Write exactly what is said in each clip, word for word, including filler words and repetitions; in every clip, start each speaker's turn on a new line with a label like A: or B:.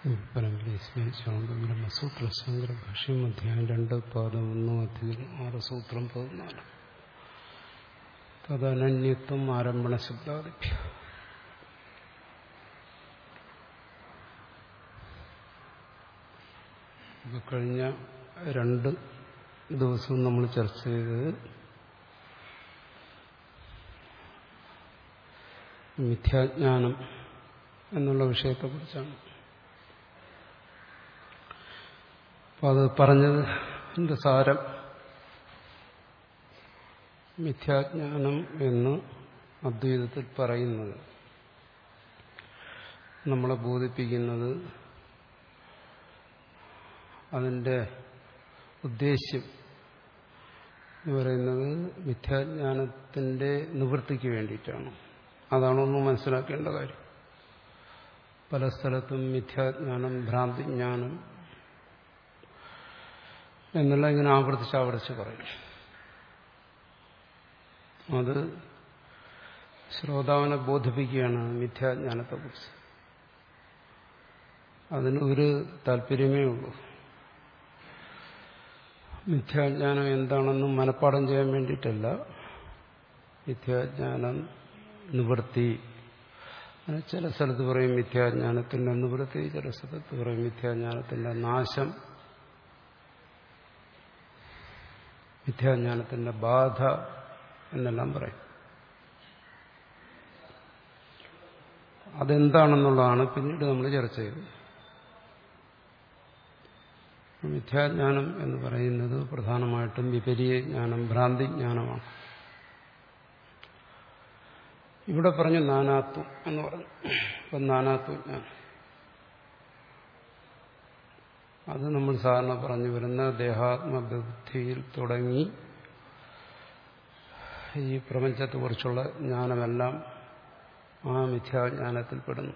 A: പരമ്പരയെ സ്മരിച്ചുകൊണ്ട് ബ്രഹ്മസൂത്ര ശങ്കര ഭാഷ്യം അധ്യായം രണ്ട് പാദം ഒന്ന് അധികം ആറ് സൂത്രം പതിനാല് തദനന്യത്വം ആരംഭണ ശബ്ദാദിഭ്യ. ഇപ്പൊ കഴിഞ്ഞ രണ്ട് ദിവസവും നമ്മൾ ചർച്ച ചെയ്തത് മിഥ്യാജ്ഞാനം എന്നുള്ള വിഷയത്തെക്കുറിച്ചാണ്. അപ്പം അത് പറഞ്ഞത് എൻ്റെ സാരം മിഥ്യാജ്ഞാനം എന്ന് അദ്വൈതത്തിൽ പറയുന്നത് നമ്മളെ ബോധിപ്പിക്കുന്നത് അതിൻ്റെ ഉദ്ദേശ്യം എന്ന് പറയുന്നത് മിഥ്യാജ്ഞാനത്തിൻ്റെ നിവൃത്തിക്ക് വേണ്ടിയിട്ടാണ്. അതാണൊന്ന് മനസ്സിലാക്കേണ്ട കാര്യം. പല സ്ഥലത്തും മിഥ്യാജ്ഞാനം, ഭ്രാന്തിജ്ഞാനം എന്നുള്ള ഇങ്ങനെ ആവർത്തിച്ച് ആവർത്തിച്ച് പറയും. അത് ശ്രോതാവിനെ ബോധിപ്പിക്കുകയാണ് മിഥ്യാജ്ഞാനത്തെക്കുറിച്ച്. അതിന് ഒരു താല്പര്യമേ ഉള്ളൂ. മിഥ്യാജ്ഞാനം എന്താണെന്ന് മനഃപ്പാഠം ചെയ്യാൻ വേണ്ടിയിട്ടല്ല. മിഥ്യാജ്ഞാനം നിവൃത്തി, ചില സ്ഥലത്ത് പറയും മിഥ്യാജ്ഞാനത്തിന്റെ നിവൃത്തി, ചില സ്ഥലത്ത് പറയും മിഥ്യാജ്ഞാനത്തിന്റെ നാശം, മിഥ്യാജ്ഞാനത്തിന്റെ ബാധ എന്നെല്ലാം പറയും. അതെന്താണെന്നുള്ളതാണ് പിന്നീട് നമ്മൾ ചർച്ച ചെയ്തത്. മിഥ്യാജ്ഞാനം എന്ന് പറയുന്നത് പ്രധാനമായിട്ടും വിപരീയ ജ്ഞാനം, ഭ്രാന്തിജ്ഞാനമാണ്. ഇവിടെ പറഞ്ഞു നാനാത്വം എന്ന് പറഞ്ഞു. ഇപ്പം നാനാത്വജ്ഞാനം അത് നമ്മൾ സാധാരണ പറഞ്ഞു വരുന്ന ദേഹാത്മബുദ്ധിയിൽ തുടങ്ങി ഈ പ്രപഞ്ചത്തെക്കുറിച്ചുള്ള ജ്ഞാനമെല്ലാം ആ മിഥ്യാജ്ഞാനത്തിൽപ്പെടുന്നു.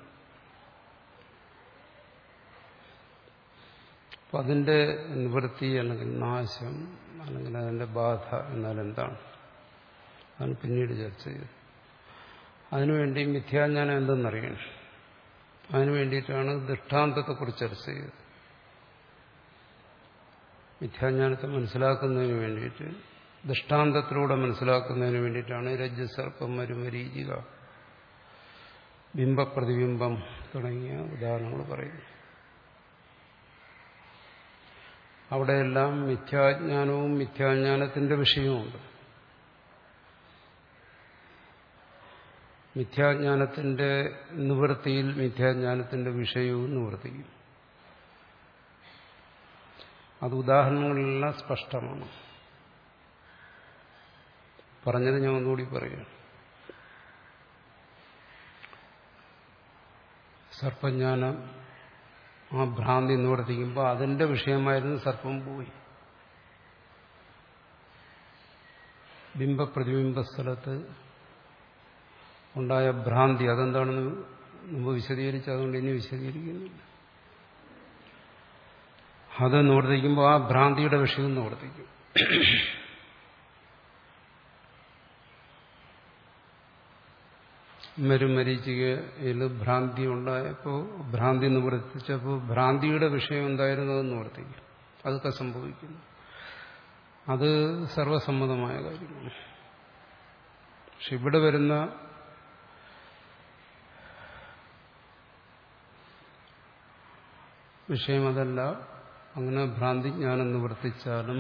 A: അപ്പം അതിൻ്റെ നിവൃത്തി അല്ലെങ്കിൽ നാശം അല്ലെങ്കിൽ അതിൻ്റെ ബാധ എന്നാൽ എന്താണ്, അതാണ് പിന്നീട് ചർച്ച ചെയ്തത്. അതിനുവേണ്ടി മിഥ്യാജ്ഞാനം എന്തെന്നറിയണം. അതിനു വേണ്ടിയിട്ടാണ് ദൃഷ്ടാന്തത്തെക്കുറിച്ച് ചർച്ച ചെയ്തത്. മിഥ്യാജ്ഞാനത്തെ മനസ്സിലാക്കുന്നതിന് വേണ്ടിയിട്ട്, ദൃഷ്ടാന്തത്തിലൂടെ മനസ്സിലാക്കുന്നതിന് വേണ്ടിയിട്ടാണ് രജ്ജുസർപ്പം, മരുമരീചിക, ബിംബപ്രതിബിംബം തുടങ്ങിയ ഉദാഹരണങ്ങൾ പറയുന്നു. അവിടെയെല്ലാം മിഥ്യാജ്ഞാനവും മിഥ്യാജ്ഞാനത്തിന്റെ വിഷയവുമുണ്ട്. മിഥ്യാജ്ഞാനത്തിന്റെ നിവൃത്തിയിൽ മിഥ്യാജ്ഞാനത്തിന്റെ വിഷയവും നിവർത്തിക്കും. അത് ഉദാഹരണങ്ങളെല്ലാം സ്പഷ്ടമാണ്. പറഞ്ഞത് ഞാൻ ഒന്നുകൂടി പറയുകയാണ്. സർപ്പജ്ഞാനം, ആ ഭ്രാന്തി നിവർത്തിക്കുമ്പോൾ അതിന്റെ വിഷയമായിരുന്നു സർപ്പം പോയി. ബിംബപ്രതിബിംബ സ്ഥലത്ത് ഉണ്ടായ ഭ്രാന്തി അതെന്താണെന്ന് മുമ്പ് വിശദീകരിച്ചു, അതുകൊണ്ട് ഇനി വിശദീകരിക്കുന്നില്ല. അത് നിവർത്തിക്കുമ്പോൾ ആ ഭ്രാന്തിയുടെ വിഷയം നിവർത്തിക്കും. മരുമരീചികയിൽ ഭ്രാന്തി ഉണ്ടായപ്പോൾ, ഭ്രാന്തി നിവർത്തിച്ചപ്പോൾ ഭ്രാന്തിയുടെ വിഷയം എന്തായിരുന്നു അത് നിവർത്തിക്കും. അതൊക്കെ സംഭവിക്കുന്നു. അത് സർവസമ്മതമായ കാര്യമാണ്. പക്ഷെ ഇവിടെ വരുന്ന വിഷയം അതല്ല. അങ്ങനെ ഭ്രാന്തിജ്ഞാനം നിവർത്തിച്ചാലും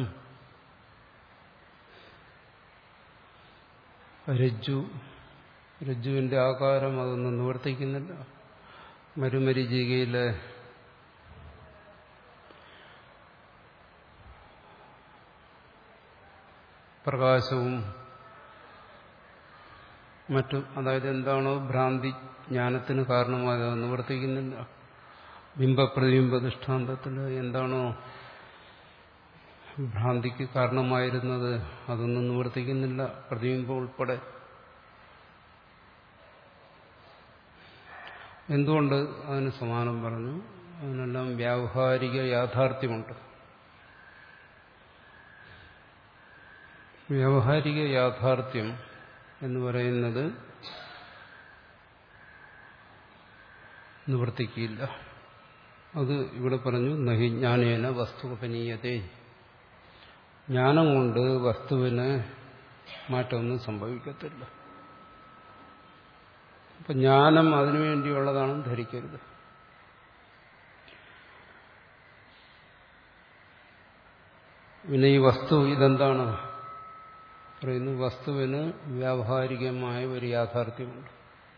A: രജ്ജു രജ്ജുവിന്റെ ആകാരം അതൊന്നും നിവർത്തിക്കുന്നില്ല. മരുമരീചികയിലെ പ്രകാശവും മറ്റും, അതായത് എന്താണോ ഭ്രാന്തി ജ്ഞാനത്തിന് കാരണമായത് അത് നിവർത്തിക്കുന്നില്ല. ബിംബപ്രതിബിംബ ദൃഷ്ടാന്തത്തിൽ എന്താണോ ഭ്രാന്തിക്ക് കാരണമായിരുന്നത് അതൊന്നും നിവർത്തിക്കുന്നില്ല, പ്രതിബിംബം ഉൾപ്പെടെ. എന്തുകൊണ്ട് അതിന് സമാനം പറഞ്ഞു? അതിനെല്ലാം വ്യാവഹാരിക യാഥാർത്ഥ്യമുണ്ട്. വ്യാവഹാരിക യാഥാർത്ഥ്യം എന്ന് പറയുന്നത് നിവർത്തിക്കില്ല. അത് ഇവിടെ പറഞ്ഞു നഹി ജ്ഞാനേന വസ്തുപനീയതേ. ജ്ഞാനം കൊണ്ട് വസ്തുവിന് മാറ്റമൊന്നും സംഭവിക്കത്തില്ല. അപ്പൊ ജ്ഞാനം അതിനുവേണ്ടിയുള്ളതാണെന്ന് ധരിക്കരുത്. പിന്നെ ഈ വസ്തു ഇതെന്താണ് പറയുന്നു? വസ്തുവിന് വ്യാവഹാരികമായ ഒരു യാഥാർത്ഥ്യമുണ്ട്.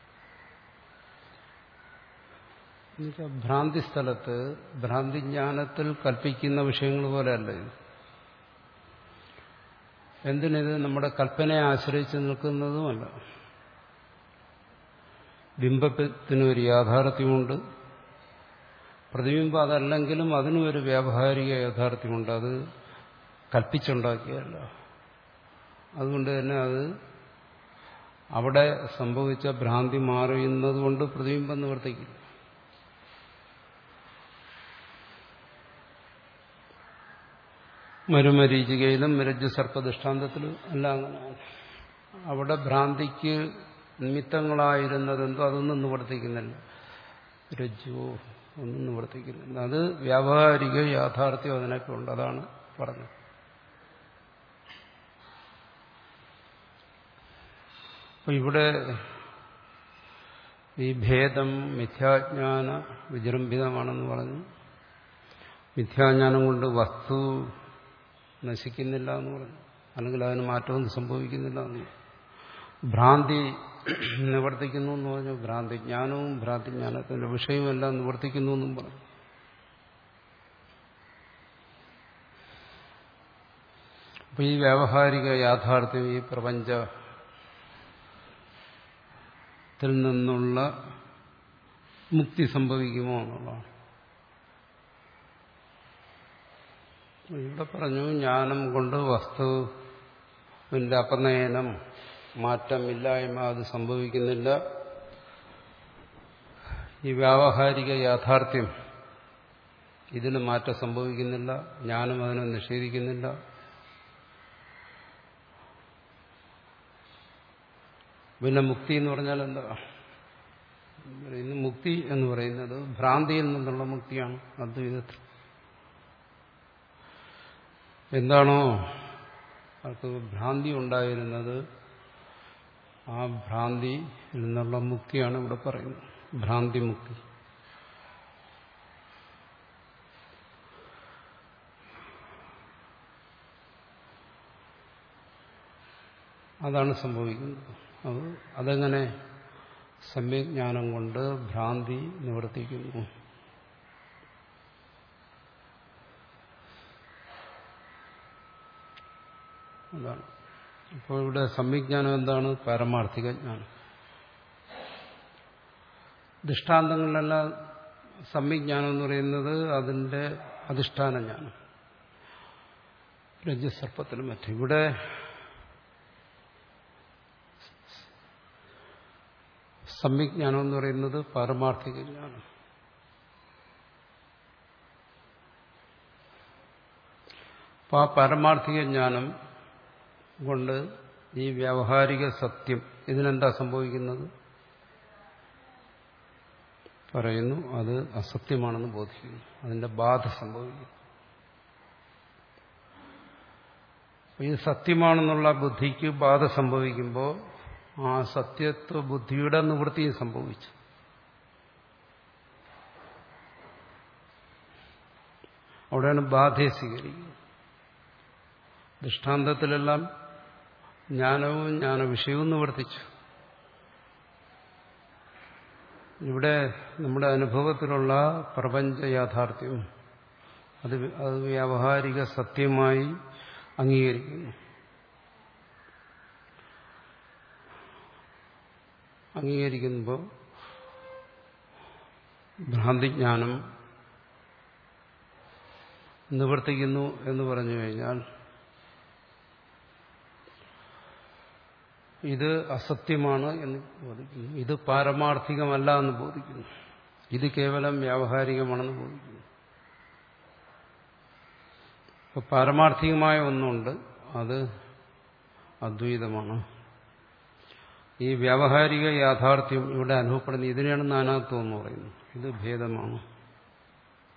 A: എന്നുവെച്ചാൽ ഭ്രാന്തി സ്ഥലത്ത് ഭ്രാന്തിജ്ഞാനത്തിൽ കൽപ്പിക്കുന്ന വിഷയങ്ങൾ പോലെയല്ല ഇത്. എന്തിനിത് നമ്മുടെ കൽപ്പനയെ ആശ്രയിച്ച് നിൽക്കുന്നതുമല്ല. ബിംബത്തിനൊരു യാഥാർത്ഥ്യമുണ്ട്, പ്രതിബിംബം അതല്ലെങ്കിലും അതിനും ഒരു വ്യാവഹാരിക യാഥാർത്ഥ്യമുണ്ട്. അത് കൽപ്പിച്ചുണ്ടാക്കിയല്ല. അതുകൊണ്ട് തന്നെ അത് അവിടെ സംഭവിച്ച ഭ്രാന്തി മാറിയുന്നത് കൊണ്ട് പ്രതിബിംബം നിവർത്തിക്കില്ല. മരുമരീചികയിലും രജ്ജു സർപ്പദൃഷ്ടാന്തത്തിലും എല്ലാം അങ്ങനെയാണ്. അവിടെ ഭ്രാന്തിക്ക് നിമിത്തങ്ങളായിരുന്നതെന്തോ അതൊന്നും നിവർത്തിക്കുന്നില്ല. രജ്ജുവോ ഒന്നും നിവർത്തിക്കുന്നില്ല. അത് വ്യാവഹാരിക യാഥാർത്ഥ്യം അതിനൊക്കെ ഉണ്ട്. അതാണ് പറഞ്ഞത്. അപ്പൊ ഇവിടെ ഈ ഭേദം മിഥ്യാജ്ഞാന വിജൃംഭിതമാണെന്ന് പറഞ്ഞു. മിഥ്യാജ്ഞാനം കൊണ്ട് വസ്തു നശിക്കുന്നില്ല എന്ന് പറഞ്ഞു. അല്ലെങ്കിൽ അതിന് മാറ്റമൊന്നും സംഭവിക്കുന്നില്ല എന്ന് പറഞ്ഞു. ഭ്രാന്തി നിവർത്തിക്കുന്നു എന്ന് പറഞ്ഞു. ഭ്രാന്തിജ്ഞാനവും ഭ്രാന്തിജ്ഞാനത്തിന്റെ വിഷയവുമെല്ലാം നിവർത്തിക്കുന്നു എന്നും പറഞ്ഞു. അപ്പൊ ഈ വ്യാവഹാരിക യാഥാർത്ഥ്യം ഈ പ്രപഞ്ചത്തിൽ നിന്നുള്ള മുക്തി സംഭവിക്കുമോ എന്നുള്ളതാണ്. ഇവിടെ പറഞ്ഞു ജ്ഞാനം കൊണ്ട് വസ്തുവിന്റെ അപനയനം, മാറ്റമില്ലായ്മ അത് സംഭവിക്കുന്നില്ല. ഈ വ്യാവഹാരിക യാഥാർത്ഥ്യം ഇതിന് മാറ്റം സംഭവിക്കുന്നില്ല. ജ്ഞാനം അതിനെ നിഷേധിക്കുന്നില്ല. പിന്നെ മുക്തി എന്ന് പറഞ്ഞാൽ എന്താ? ഇന്ന് മുക്തി എന്ന് പറയുന്നത് ഭ്രാന്തിയിൽ നിന്നുള്ള മുക്തിയാണ്. അദ്വൈതത്തിൽ എന്താണോ അവർക്ക് ഭ്രാന്തി ഉണ്ടായിരുന്നത്, ആ ഭ്രാന്തിയിൽ നിന്നുള്ള മുക്തിയാണ് ഇവിടെ പറയുന്നത്. ഭ്രാന്തി മുക്തി. അതാണ് സംഭവിക്കുന്നത്. അത് അതെങ്ങനെ? സമ്യജ്ഞാനം കൊണ്ട് ഭ്രാന്തി നിവർത്തിക്കുന്നു. അതാണ്. അപ്പോൾ ഇവിടെ സമ്യജ്ഞാനം എന്താണ്? പാരമാർത്ഥിക ജ്ഞാനം. ദൃഷ്ടാന്തങ്ങളിലെല്ലാം സമ്യജ്ഞാനം എന്ന് പറയുന്നത് അതിന്റെ അധിഷ്ഠാന ജ്ഞാനം, രജ്ജുസർപ്പത്തിലും മറ്റും. ഇവിടെ സമ്യജ്ഞാനം എന്ന് പറയുന്നത് പാരമാർത്ഥിക ജ്ഞാനം. അപ്പൊ ആ പാരമാർത്ഥിക ജ്ഞാനം കൊണ്ട് ഈ വ്യാവഹാരിക സത്യം ഇതിനെന്താ സംഭവിക്കുന്നത്? പറയുന്നു അത് അസത്യമാണെന്ന് ബോധിക്കുന്നു. അതിന്റെ ബാധ സംഭവിക്കുന്നു. ഇത് സത്യമാണെന്നുള്ള ബുദ്ധിക്ക് ബാധ സംഭവിക്കുമ്പോൾ ആ സത്യത്വ ബുദ്ധിയുടെ നിവൃത്തിയും സംഭവിച്ചു. അവിടെയാണ് ബാധയെ സ്വീകരിക്കുന്നത്. ദൃഷ്ടാന്തത്തിലെല്ലാം ജ്ഞാനവും ജ്ഞാനവിഷയവും നിവർത്തിച്ചു. ഇവിടെ നമ്മുടെ അനുഭവത്തിലുള്ള പ്രപഞ്ച യാഥാർത്ഥ്യം അത് അത് വ്യാവഹാരിക സത്യമായി അംഗീകരിക്കുന്നു. അംഗീകരിക്കുമ്പോൾ ഭ്രാന്തിജ്ഞാനം നിവർത്തിക്കുന്നു എന്ന് പറഞ്ഞു കഴിഞ്ഞാൽ ഇത് അസത്യമാണ് എന്ന് ബോധിക്കുന്നു. ഇത് പാരമാർത്ഥികമല്ല എന്ന് ബോധിക്കുന്നു. ഇത് കേവലം വ്യാവഹാരികമാണെന്ന് ബോധിക്കുന്നു. അപ്പോൾ പാരമാർത്ഥികമായ ഒന്നുണ്ട്, അത് അദ്വൈതമാണ്. ഈ വ്യാവഹാരിക യാഥാർത്ഥ്യം ഇവിടെ അനുഭവപ്പെടുന്ന ഇതിനെയാണ് നാനാത്വം എന്ന് പറയുന്നത്. ഇത് ഭേദമാണ്.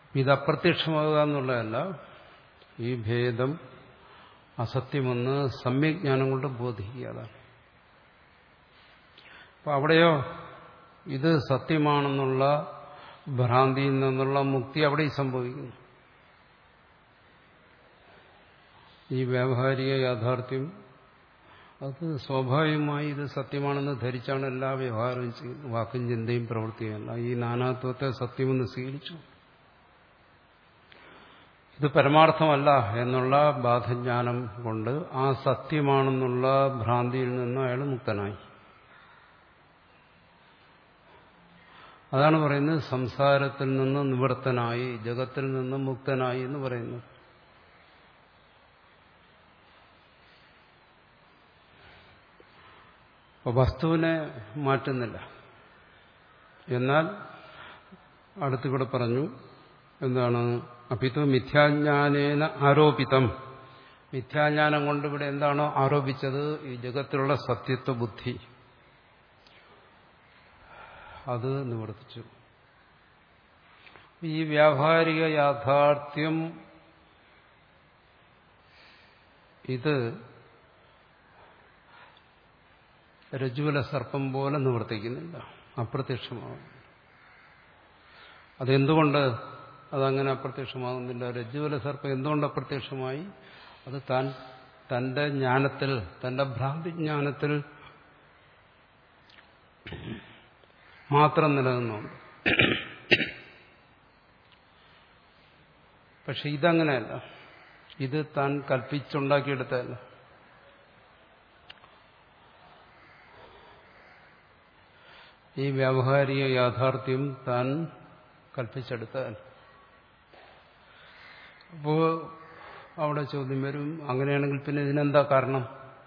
A: ഇത് അപ്രത്യക്ഷമാകുക എന്നുള്ളതല്ല, ഈ ഭേദം അസത്യമെന്ന് സമ്യജ്ഞാനം കൊണ്ട് ബോധിക്കുക. അതാണ്. അപ്പൊ അവിടെയോ ഇത് സത്യമാണെന്നുള്ള ഭ്രാന്തിയിൽ നിന്നുള്ള മുക്തി അവിടെ സംഭവിക്കുന്നു. ഈ വ്യാവഹാരിക യാഥാർത്ഥ്യം അത് സ്വാഭാവികമായി ഇത് സത്യമാണെന്ന് ധരിച്ചാണ് എല്ലാ വ്യവഹാരവും ചെയ്യുന്നത്. വാക്കും ചിന്തയും പ്രവൃത്തിയല്ല. ഈ നാനാത്വത്തെ സത്യമെന്ന് സ്വീകരിച്ചു. ഇത് പരമാർത്ഥമല്ല എന്നുള്ള ബാധജ്ഞാനം കൊണ്ട് ആ സത്യമാണെന്നുള്ള ഭ്രാന്തിയിൽ നിന്ന് അയാൾ മുക്തനായി. അതാണ് പറയുന്നത് സംസാരത്തിൽ നിന്ന് നിവൃത്തനായി, ജഗത്തിൽ നിന്ന് മുക്തനായി എന്ന് പറയുന്നത്. അപ്പോൾ വസ്തുവിനെ മാറ്റുന്നില്ല. എന്നാൽ അടുത്തിവിടെ പറഞ്ഞു എന്താണ്, അപിതു മിഥ്യാജ്ഞാനേന ആരോപിതം. മിഥ്യാജ്ഞാനം കൊണ്ട് ഇവിടെ എന്താണോ ആരോപിച്ചത്, ഈ ജഗത്തിലുള്ള സത്യത്വ ബുദ്ധി, അത് നിവർത്തിച്ചു. ഈ വ്യാവഹാരിക യാഥാർത്ഥ്യം ഇത് രജ്ജുവില സർപ്പം പോലെ നിവർത്തിക്കുന്നില്ല, അപ്രത്യക്ഷമാകും. അതെന്തുകൊണ്ട് അതങ്ങനെ അപ്രത്യക്ഷമാകുന്നില്ല? രജ്ജുവില സർപ്പം എന്തുകൊണ്ട് അപ്രത്യക്ഷമായി? അത് താൻ തന്റെ ജ്ഞാനത്തിൽ, തന്റെ ഭ്രാന്തിജ്ഞാനത്തിൽ മാത്രം നിലനിന്നുണ്ട്. പക്ഷെ ഇതങ്ങനെയല്ല. ഇത് താൻ കൽപ്പിച്ചുണ്ടാക്കിയെടുത്തതല്ല. ഈ വ്യാവഹാരിക യാഥാർത്ഥ്യം താൻ കൽപ്പിച്ചെടുത്തതല്ല. അപ്പോൾ അവിടെ ചോദ്യം വരും, അങ്ങനെയാണെങ്കിൽ പിന്നെ ഇതിനെന്താ കാരണം?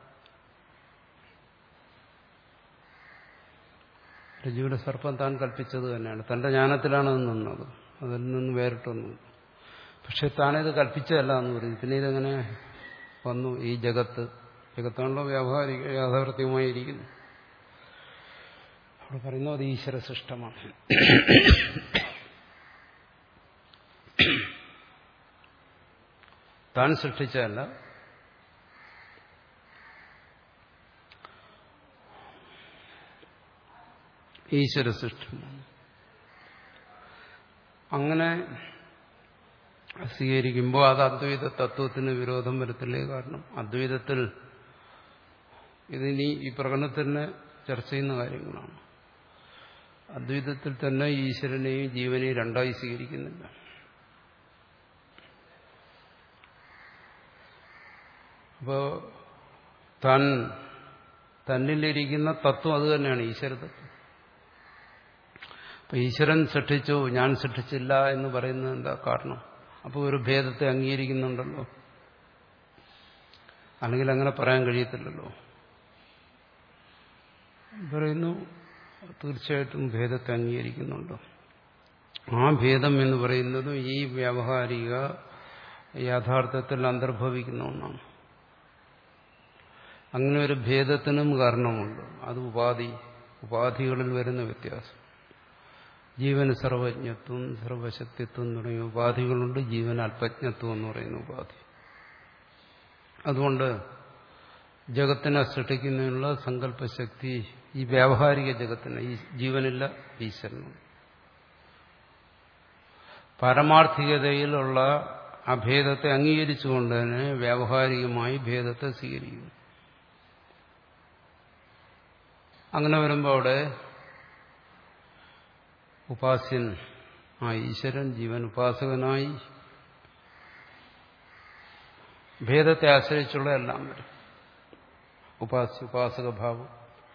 A: രജ്ജുവിലെ സർപ്പം താൻ കൽപ്പിച്ചത് തന്നെയാണ്. തന്റെ ജ്ഞാനത്തിലാണ് അത് നിന്നത്, അതിൽ നിന്ന് വേറിട്ടൊന്നും. പക്ഷെ താനത് കൽപ്പിച്ചതല്ല എന്ന് പറയും. പിന്നെ ഇതെങ്ങനെ വന്നു? ഈ ജഗത്ത് ജഗത്താണല്ലോ വ്യാവഹാരിക യാഥാർത്ഥ്യമായിരിക്കുന്നു. അവിടെ പറയുന്നത് അത് ഈശ്വര സൃഷ്ടമാണ്. താൻ സൃഷ്ടിച്ചതല്ല. ഈശ്വര സൃഷ്ടമാണ്. അങ്ങനെ സ്വീകരിക്കുമ്പോൾ അത് അദ്വൈത തത്വത്തിന് വിരോധം വരത്തില്ലേ? കാരണം അദ്വൈതത്തിൽ ഇതിനി ഈ പ്രകടനത്തിന് ചർച്ച ചെയ്യുന്ന കാര്യങ്ങളാണ്. അദ്വൈതത്തിൽ തന്നെ ഈശ്വരനെയും ജീവനെയും രണ്ടായി സ്വീകരിക്കുന്നില്ല. അപ്പോൾ താൻ തന്നിലിരിക്കുന്ന തത്വം അത് തന്നെയാണ് ഈശ്വര തത്വം. അപ്പൊ ഈശ്വരൻ സൃഷ്ടിച്ചു, ഞാൻ സൃഷ്ടിച്ചില്ല എന്ന് പറയുന്നത് എന്താ കാരണം? അപ്പോൾ ഒരു ഭേദത്തെ അംഗീകരിക്കുന്നുണ്ടല്ലോ, അല്ലെങ്കിൽ അങ്ങനെ പറയാൻ കഴിയത്തില്ലല്ലോ. പറയുന്നു തീർച്ചയായിട്ടും ഭേദത്തെ അംഗീകരിക്കുന്നുണ്ടോ? ആ ഭേദം എന്ന് പറയുന്നത് ഈ വ്യാവഹാരിക യാഥാർത്ഥ്യത്തിൽ അന്തർഭവിക്കുന്ന ഒന്നാണ്. അങ്ങനെ ഒരു ഭേദത്തിനും കാരണമുണ്ട്. അത് ഉപാധി, ഉപാധികളിൽ വരുന്ന വ്യത്യാസം. ജീവന് സർവജ്ഞത്വം, സർവശക്തിത്വം തുടങ്ങിയ ഉപാധികളുണ്ട്. ജീവന് അല്പജ്ഞത്വം എന്ന് പറയുന്ന ഉപാധി. അതുകൊണ്ട് ജഗത്തിനെ സൃഷ്ടിക്കുന്നതിനുള്ള സങ്കല്പശക്തി ഈ വ്യാവഹാരിക ജഗത്തിന്, ഈ ജീവനില്ല, ഈശ്വരനുണ്ട്. പാരമാർത്ഥികതയിലുള്ള അഭേദത്തെ അംഗീകരിച്ചുകൊണ്ട് തന്നെ വ്യാവഹാരികമായി ഭേദത്തെ സ്വീകരിക്കുന്നു. അങ്ങനെ വരുമ്പോൾ അവിടെ ഉപാസ്യൻ ആ ഈശ്വരൻ, ജീവൻ ഉപാസകനായി, ഭേദത്തെ ആശ്രയിച്ചുള്ള എല്ലാം വരും. ഉപാസ്യ ഉപാസക ഭാവം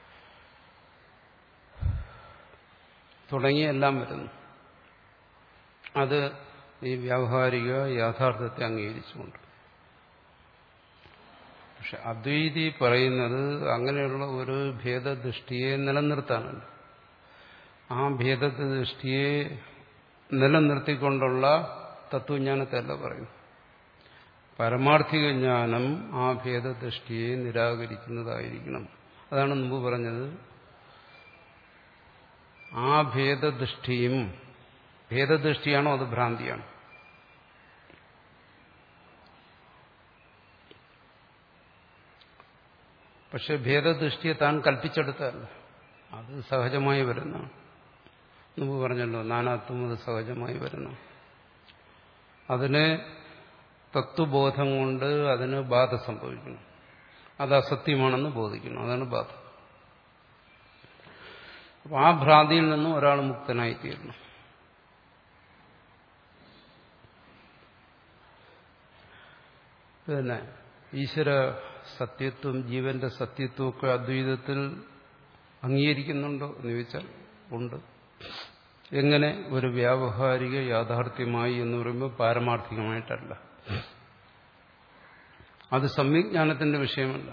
A: തുടങ്ങിയ എല്ലാം വരുന്നു. അത് ഈ വ്യാവഹാരിക യാഥാർത്ഥ്യത്തെ അംഗീകരിച്ചുകൊണ്ട്. പക്ഷെ അദ്വൈതി പറയുന്നത് അങ്ങനെയുള്ള ഒരു ഭേദദൃഷ്ടിയെ നിലനിർത്താനല്ല. ആ ഭേദദൃഷ്ടിയെ നിലനിർത്തിക്കൊണ്ടുള്ള തത്വജ്ഞാനത്തെയല്ല പറയുന്നു. പരമാർത്ഥിക ജ്ഞാനം ആ ഭേദദൃഷ്ടിയെ നിരാകരിക്കുന്നതായിരിക്കണം. അതാണ് മുമ്പ് പറഞ്ഞത്. ആ ഭേദദൃഷ്ടിയും ഭേദദൃഷ്ടിയാണോ അത് ഭ്രാന്തിയാണ്. പക്ഷെ ഭേദദൃഷ്ടിയെ താൻ കൽപ്പിച്ചെടുത്തല്ല, അത് സഹജമായി വരുന്നതാണ്. മുമ്പ് പറഞ്ഞല്ലോ, നാനാത്വം അത് സഹജമായി വരുന്നു. അതിനെ തത്വബോധം കൊണ്ട് അതിന് ബാധ സംഭവിക്കണം, അത് അസത്യമാണെന്ന് ബോധിക്കണം, അതാണ് ബാധ. അപ്പൊ ആ ഭ്രാന്തിയിൽ നിന്നും ഒരാൾ മുക്തനായിത്തീരണം. പിന്നെ ഈശ്വര സത്യത്വം, ജീവന്റെ സത്യത്വമൊക്കെ അദ്വൈതത്തിൽ അംഗീകരിക്കുന്നുണ്ടോ എന്ന് ചോദിച്ചാൽ ഉണ്ട്. എങ്ങനെ? ഒരു വ്യാവഹാരിക യാഥാർത്ഥ്യമായി എന്ന് പറയുമ്പോൾ പാരമാർത്ഥികമായിട്ടല്ല. അത് സംവിജ്ഞാനത്തിന്റെ വിഷയമല്ല.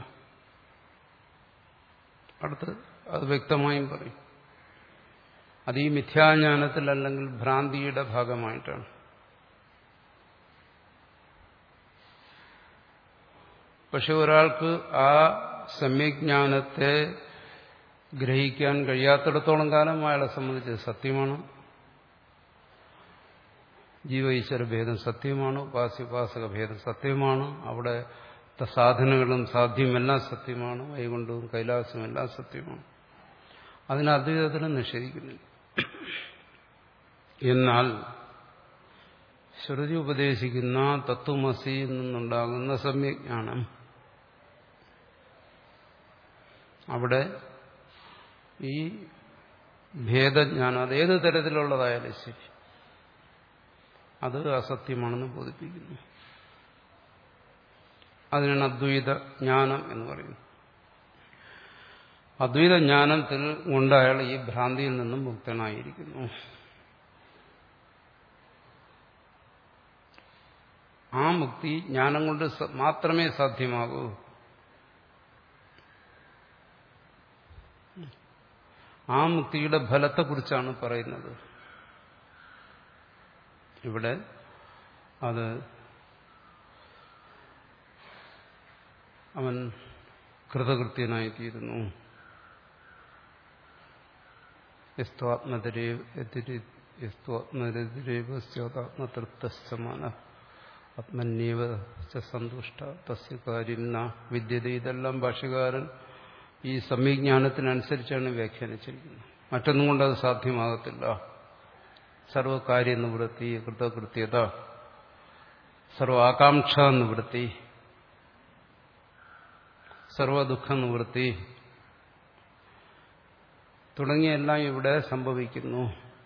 A: അടുത്ത് അത് വ്യക്തമായും പറയും. അത് ഈ മിഥ്യാജ്ഞാനത്തിൽ അല്ലെങ്കിൽ ഭ്രാന്തിയുടെ ഭാഗമായിട്ടാണ്. പക്ഷെ ഒരാൾക്ക് ആ സമ്യജ്ഞാനത്തെ ഗ്രഹിക്കാൻ കഴിയാത്തിടത്തോളം കാലം അയാളെ സംബന്ധിച്ച് സത്യമാണ്, ജീവ ഈശ്വര ഭേദം സത്യമാണ്, ഉപാസ്യോപാസക ഭേദം സത്യമാണ്, അവിടെ സാധനങ്ങളും സാധ്യമെല്ലാം സത്യമാണ്, വൈകുണ്ഠവും കൈലാസവും എല്ലാം സത്യമാണ്. അതിന് അദ്വൈതത്തിനും നിഷേധിക്കുന്നില്ല. എന്നാൽ ശ്രുതി ഉപദേശിക്കുന്ന തത്വമസിയിൽ നിന്നുണ്ടാകുന്ന സമ്യജ്ഞാനം, അവിടെ ഈ ഭേദജ്ഞാനം അത് ഏത് തരത്തിലുള്ളതായാലും ശരി, അത് അസത്യമാണെന്ന് ബോധിപ്പിക്കുന്നു. അതിനാണ് അദ്വൈത ജ്ഞാനം എന്ന് പറയുന്നത്. അദ്വൈത ജ്ഞാനത്തിൽ കൊണ്ട് അയാൾ ഈ ഭ്രാന്തിയിൽ നിന്നും മുക്തനായിരിക്കുന്നു. ആ മുക്തി ജ്ഞാനം കൊണ്ട് മാത്രമേ സാധ്യമാകൂ. ആ മുക്തിയുടെ ഫലത്തെക്കുറിച്ചാണ് പറയുന്നത് ഇവിടെ. അത് അവൻ കൃതകൃത്യനായിത്തീരുന്നു. യസ്ത്വാത്മരതിരേവസ്യോതാത്മതൃപ്തസ്സമാന ആത്മന്യേവ സന്തുഷ്ട തസ്യ കാര്യന്ന വിദ്യത. ഇതെല്ലാം ഭാഷ്യകാരൻ ഈ സംവിജ്ഞാനത്തിനനുസരിച്ചാണ് വ്യാഖ്യാനിച്ചിരിക്കുന്നത്. മറ്റൊന്നും കൊണ്ട് അത് സാധ്യമാകത്തില്ല. സർവകാര്യനിവൃത്തി, കൃതകൃത്യത, സർവ ആകാംക്ഷ നിവൃത്തി, സർവദുഃഖ നിവൃത്തി തുടങ്ങിയെല്ലാം ഇവിടെ സംഭവിക്കുന്നു.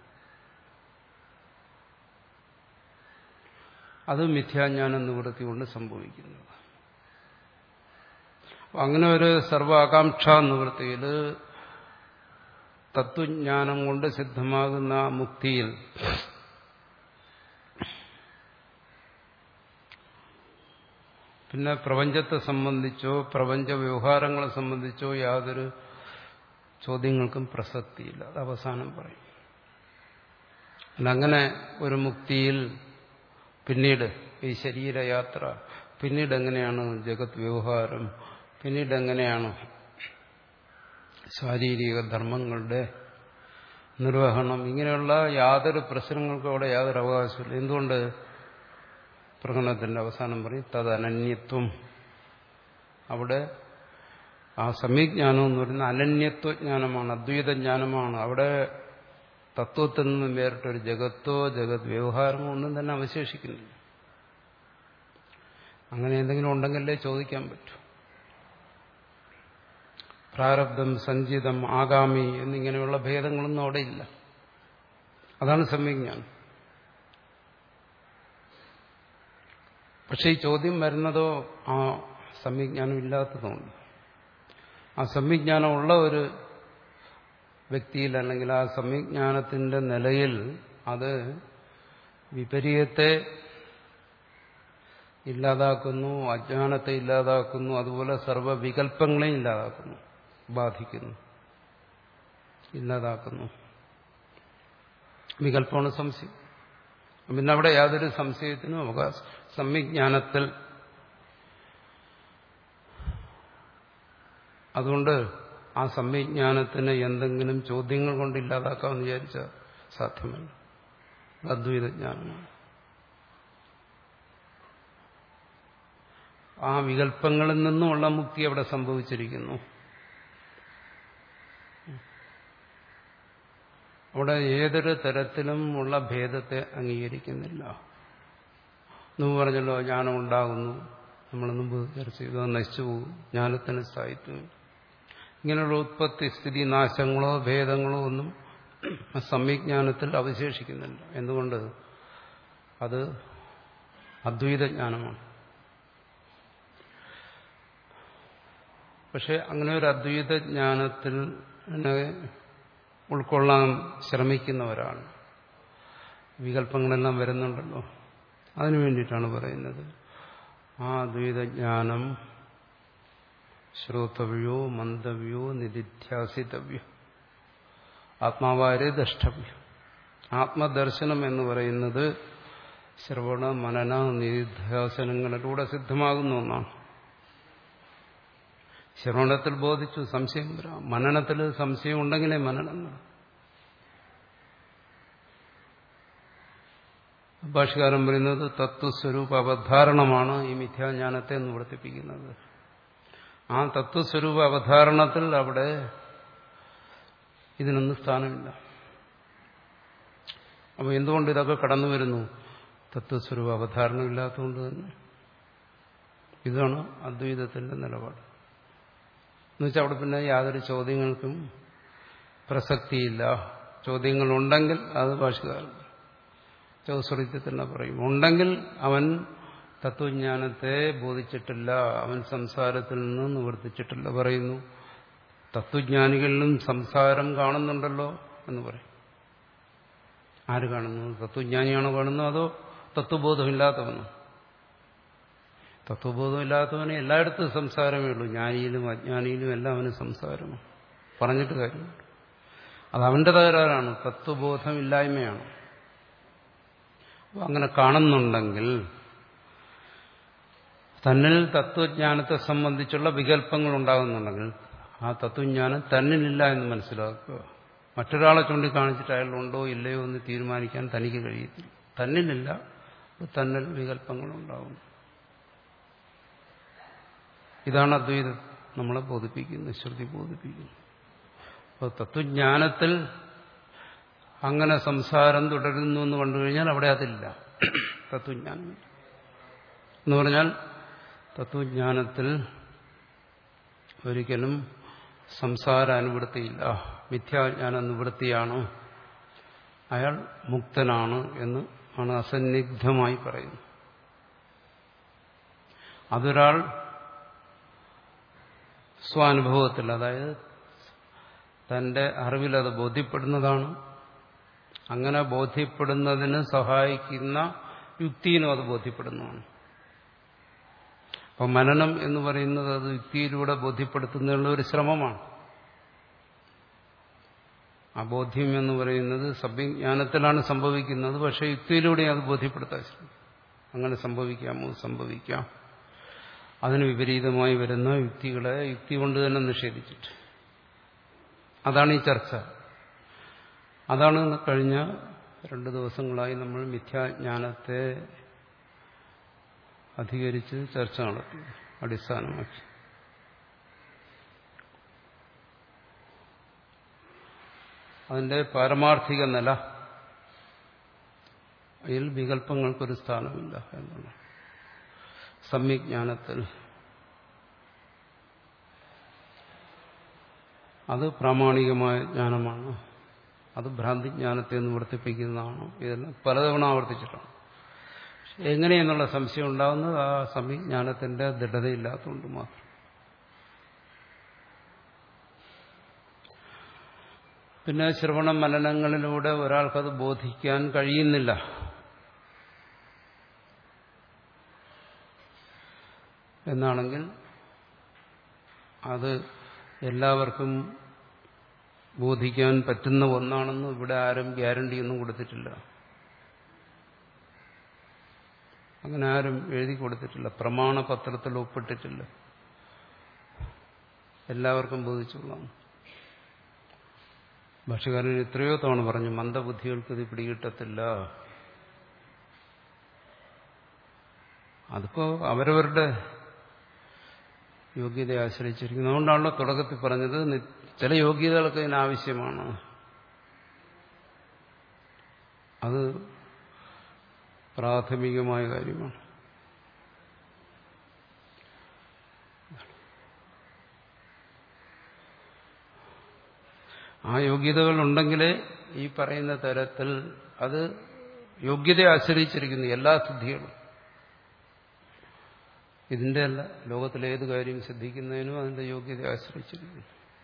A: അത് മിഥ്യാജ്ഞാന നിവൃത്തി കൊണ്ട് സംഭവിക്കുന്നത്. അങ്ങനെ ഒരു സർവ ആകാംക്ഷ നിവൃത്തിയിൽ തത്വജ്ഞാനം കൊണ്ട് സിദ്ധമാകുന്ന മുക്തിയിൽ പിന്നെ പ്രപഞ്ചത്തെ സംബന്ധിച്ചോ പ്രപഞ്ച വ്യവഹാരങ്ങളെ സംബന്ധിച്ചോ യാതൊരു ചോദ്യങ്ങൾക്കും പ്രസക്തിയില്ല. അത് അവസാനം പറയും. അങ്ങനെ ഒരു മുക്തിയിൽ പിന്നീട് ഈ ശരീരയാത്ര, പിന്നീട് എങ്ങനെയാണ് ജഗത് വ്യവഹാരം, പിന്നീട് എങ്ങനെയാണ് ശാരീരിക ധർമ്മങ്ങളുടെ നിർവഹണം, ഇങ്ങനെയുള്ള യാതൊരു പ്രശ്നങ്ങൾക്കും അവിടെ യാതൊരു അവകാശമില്ല. എന്തുകൊണ്ട്? പ്രകടനത്തിന്റെ അവസാനം പറയും തദനന്യത്വം. അവിടെ ആ സംവിജ്ഞാനം എന്ന് പറയുന്ന അനന്യത്വജ്ഞാനമാണ്, അദ്വൈതജ്ഞാനമാണ്. അവിടെ തത്വത്തിൽ നിന്നും വേറിട്ടൊരു ജഗത്തോ ജഗത് വ്യവഹാരമോ ഒന്നും തന്നെ അവശേഷിക്കുന്നില്ല. അങ്ങനെ എന്തെങ്കിലും ഉണ്ടെങ്കിലേ ചോദിക്കാൻ പറ്റൂ. പ്രാരബ്ധം, സഞ്ചിതം, ആഗാമി എന്നിങ്ങനെയുള്ള ഭേദങ്ങളൊന്നും അവിടെ ഇല്ല. അതാണ് സംവിജ്ഞാനം. പക്ഷെ ഈ ചോദ്യം വരുന്നതോ ആ സംവിജ്ഞാനം ഇല്ലാത്തതുകൊണ്ട്. ആ സംവിജ്ഞാനമുള്ള ഒരു വ്യക്തിയിൽ അല്ലെങ്കിൽ ആ സംവിജ്ഞാനത്തിന്റെ നിലയിൽ അത് വിപരീതത്തെ ഇല്ലാതാക്കുന്നു, അജ്ഞാനത്തെ ഇല്ലാതാക്കുന്നു, അതുപോലെ സർവ്വവികല്പങ്ങളെയും ഇല്ലാതാക്കുന്നു, ബാധിക്കുന്നു, ഇല്ലാതാക്കുന്നു. വികല്പമാണ് സംശയം. പിന്നെ അവിടെ യാതൊരു സംശയത്തിനും അവകാശം. സംവിജ്ഞാനത്തിൽ അതുകൊണ്ട് ആ സംവിജ്ഞാനത്തിന് എന്തെങ്കിലും ചോദ്യങ്ങൾ കൊണ്ട് ഇല്ലാതാക്കാമെന്ന് വിചാരിച്ചാൽ സാധ്യമല്ല. അദ്വൈതജ്ഞാനമാണ്. ആ വികല്പങ്ങളിൽ നിന്നുമുള്ള മുക്തി അവിടെ സംഭവിച്ചിരിക്കുന്നു. അവിടെ ഏതൊരു തരത്തിലും ഉള്ള ഭേദത്തെ അംഗീകരിക്കുന്നില്ല. മുമ്പ് പറഞ്ഞല്ലോ, ജ്ഞാനം ഉണ്ടാകുന്നു, നമ്മൾ മുമ്പ് ചർച്ച ചെയ്തു, അത് നശിച്ചു പോകും, ജ്ഞാനത്തിന് സ്ഥായിത്വം. ഇങ്ങനെയുള്ള ഉത്പത്തി സ്ഥിതി നാശങ്ങളോ ഭേദങ്ങളോ ഒന്നും സമ്യജ്ഞാനത്തിൽ അവശേഷിക്കുന്നില്ല. എന്തുകൊണ്ട്? അത് അദ്വൈത ജ്ഞാനമാണ്. പക്ഷെ അങ്ങനെ ഒരു അദ്വൈത ജ്ഞാനത്തിൽ ഉൾക്കൊള്ളാൻ ശ്രമിക്കുന്നവരാണ്. വികല്പങ്ങളെല്ലാം വരുന്നുണ്ടല്ലോ, അതിനു വേണ്ടിയിട്ടാണ് പറയുന്നത്. ആ അദ്വൈതജ്ഞാനം ശ്രോതവ്യോ മന്ദവ്യോ നിധിധ്യാസിതവ്യോ ആത്മാവാരെ ദ്രഷ്ടവ്യോ. ആത്മദർശനം എന്ന് പറയുന്നത് ശ്രവണ മനന നിധിധ്യാസനങ്ങളിലൂടെ സിദ്ധമാകുന്ന ഒന്നാണ്. ശ്രവണത്തിൽ ബോധിച്ചു, സംശയം വരാം. മനനത്തിൽ സംശയം ഉണ്ടെങ്കിലേ മനനം. ഭാഷ്യകാരൻ പറയുന്നത് തത്വസ്വരൂപ അവധാരണമാണ് ഈ മിഥ്യാജ്ഞാനത്തെ നിവർത്തിപ്പിക്കുന്നത്. ആ തത്വസ്വരൂപ അവധാരണത്തിൽ അവിടെ ഇതിനൊന്നും സ്ഥാനമില്ല. അപ്പോൾ എന്തുകൊണ്ട് ഇതൊക്കെ കടന്നു വരുന്നു? തത്വസ്വരൂപ അവധാരണം ഇല്ലാത്തതുകൊണ്ട് തന്നെ. ഇതാണ് അദ്വൈതത്തിന്റെ നിലപാട്. എന്നുവെച്ചാൽ അവിടെ പിന്നെ യാതൊരു ചോദ്യങ്ങൾക്കും പ്രസക്തിയില്ല. ചോദ്യങ്ങളുണ്ടെങ്കിൽ അത് ഭാഷ്യകാരൻ ചൗസ്വറിത്തിൽ തന്നെ പറയും. ഉണ്ടെങ്കിൽ അവൻ തത്വജ്ഞാനത്തെ ബോധിച്ചിട്ടില്ല, അവൻ സംസാരത്തിൽ നിന്ന് നിവർത്തിച്ചിട്ടില്ല. പറയുന്നു, തത്വജ്ഞാനികളിലും സംസാരം കാണുന്നുണ്ടല്ലോ എന്ന് പറയും. ആര് കാണുന്നു? തത്വജ്ഞാനിയാണോ കാണുന്നത്, അതോ തത്വബോധമില്ലാത്തവനോ? തത്വബോധമില്ലാത്തവന് എല്ലായിടത്തും സംസാരമേ ഉള്ളൂ. ജ്ഞാനിയിലും അജ്ഞാനിയിലും എല്ലാം അവന് സംസാരമാണ്. പറഞ്ഞിട്ട് കാര്യമുണ്ട്. അത് അവന്റെ തകരാറാണ്, തത്വബോധമില്ലായ്മയാണ്. അങ്ങനെ കാണുന്നുണ്ടെങ്കിൽ തന്നിൽ തത്വജ്ഞാനത്തെ സംബന്ധിച്ചുള്ള വികല്പങ്ങൾ ഉണ്ടാകുന്നുണ്ടെങ്കിൽ ആ തത്വജ്ഞാനം തന്നിലില്ല എന്ന് മനസ്സിലാക്കുക. മറ്റൊരാളെ ചൂണ്ടിക്കാണിച്ചിട്ട് അയാളുണ്ടോ ഇല്ലയോ എന്ന് തീരുമാനിക്കാൻ തനിക്ക് കഴിയത്തില്ല. തന്നിലില്ല, തന്നിൽ വികല്പങ്ങളുണ്ടാകുന്നു. ഇതാണ് അദ്വൈതം നമ്മളെ ബോധിപ്പിക്കുന്നത്, ശ്രുതി ബോധിപ്പിക്കുന്നു. അപ്പോൾ തത്വജ്ഞാനത്തിൽ അങ്ങനെ സംസാരം തുടരുന്നു എന്ന് കണ്ടു കഴിഞ്ഞാൽ അവിടെ അതില്ല. തത്വജ്ഞാനം എന്ന് പറഞ്ഞാൽ തത്വജ്ഞാനത്തിൽ ഒരിക്കലും സംസാര അനുവൃത്തിയില്ല, മിഥ്യാജ്ഞാന നിവൃത്തിയാണ്, അയാൾ മുക്തനാണ് എന്ന് ആണ് അസന്നിഗ്ധമായി പറയുന്നത്. അതൊരാൾ സ്വാനുഭവത്തിൽ, അതായത് തന്റെ അറിവിൽ അത് ബോധ്യപ്പെടുന്നതാണ്. അങ്ങനെ ബോധ്യപ്പെടുന്നതിന് സഹായിക്കുന്ന യുക്തിയിലും അത് ബോധ്യപ്പെടുന്നതാണ്. അപ്പം മനനം എന്ന് പറയുന്നത് അത് യുക്തിയിലൂടെ ബോധ്യപ്പെടുത്തുന്നതിനുള്ള ഒരു ശ്രമമാണ്. ആ ബോധ്യം എന്ന് പറയുന്നത് സമ്യജ്ഞാനത്തിലാണ് സംഭവിക്കുന്നത്. പക്ഷെ യുക്തിയിലൂടെ അത് ബോധ്യപ്പെടുത്താൻ ശ്രമിക്കും. അങ്ങനെ സംഭവിക്കാമോ? സംഭവിക്കാം. അതിന് വിപരീതമായി വരുന്ന യുക്തികളെ യുക്തി കൊണ്ട് തന്നെ നിഷേധിച്ചിട്ട്, അതാണ് ഈ ചർച്ച. അതാണ് കഴിഞ്ഞ രണ്ടു ദിവസങ്ങളായി നമ്മൾ മിഥ്യാജ്ഞാനത്തെ അധികരിച്ച് ചർച്ച നടത്തി, അടിസ്ഥാനമാക്കി. അതിന്റെ പാരമാർത്ഥിക നില, അതിൽ വികല്പങ്ങൾക്കൊരു സ്ഥാനമില്ല എന്നാണ്. സമ്യജ്ഞാനത്തിൽ അത് പ്രാമാണികമായ ജ്ഞാനമാണ്, അത് ഭ്രാന്തിജ്ഞാനത്തെ നിവർത്തിപ്പിക്കുന്നതാണ്. ഇതെല്ലാം പലതവണ ആവർത്തിച്ചിട്ടാണ്. എങ്ങനെയെന്നുള്ള സംശയം ഉണ്ടാകുന്നത് ആ സമ്യജ്ഞാനത്തിന്റെ ദൃഢതയില്ലാത്തതുകൊണ്ട് മാത്രം. പിന്നെ ശ്രവണ മനനങ്ങളിലൂടെ ഒരാൾക്കത് ബോധിക്കാൻ കഴിയുന്നില്ല. എന്നാണെങ്കിൽ അത് എല്ലാവർക്കും ബോധിക്കാൻ പറ്റുന്ന ഒന്നാണെന്ന് ഇവിടെ ആരും ഗ്യാരണ്ടിയൊന്നും കൊടുത്തിട്ടില്ല. അങ്ങനെ ആരും എഴുതി കൊടുത്തിട്ടില്ല, പ്രമാണപത്രത്തിൽ ഒപ്പിട്ടിട്ടില്ല. എല്ലാവർക്കും ബോധിച്ചുകൊള്ളാം. ഭാഷ്യകാരൻ എത്രയോ തവണ പറഞ്ഞു, മന്ദബുദ്ധികൾക്ക് ഇത് പിടികിട്ടത്തില്ല. അതിപ്പോ അവരവരുടെ യോഗ്യതയെ ആശ്രയിച്ചിരിക്കുന്നു. അതുകൊണ്ടാണല്ലോ തുടക്കത്തിൽ പറഞ്ഞത് ചില യോഗ്യതകൾക്ക് ഇതിനാവശ്യമാണ്. അത് പ്രാഥമികമായ കാര്യമാണ്. ആ യോഗ്യതകൾ ഉണ്ടെങ്കിലേ ഈ പറയുന്ന തരത്തിൽ അത് യോഗ്യതയെ ആശ്രയിച്ചിരിക്കുന്നു എല്ലാ സിദ്ധികളും. ഇതിന്റെ അല്ല, ലോകത്തിലെ ഏത് കാര്യം സിദ്ധിക്കുന്നതിനും അതിന്റെ യോഗ്യതയെ ആശ്രയിച്ചിരിക്കുന്നു.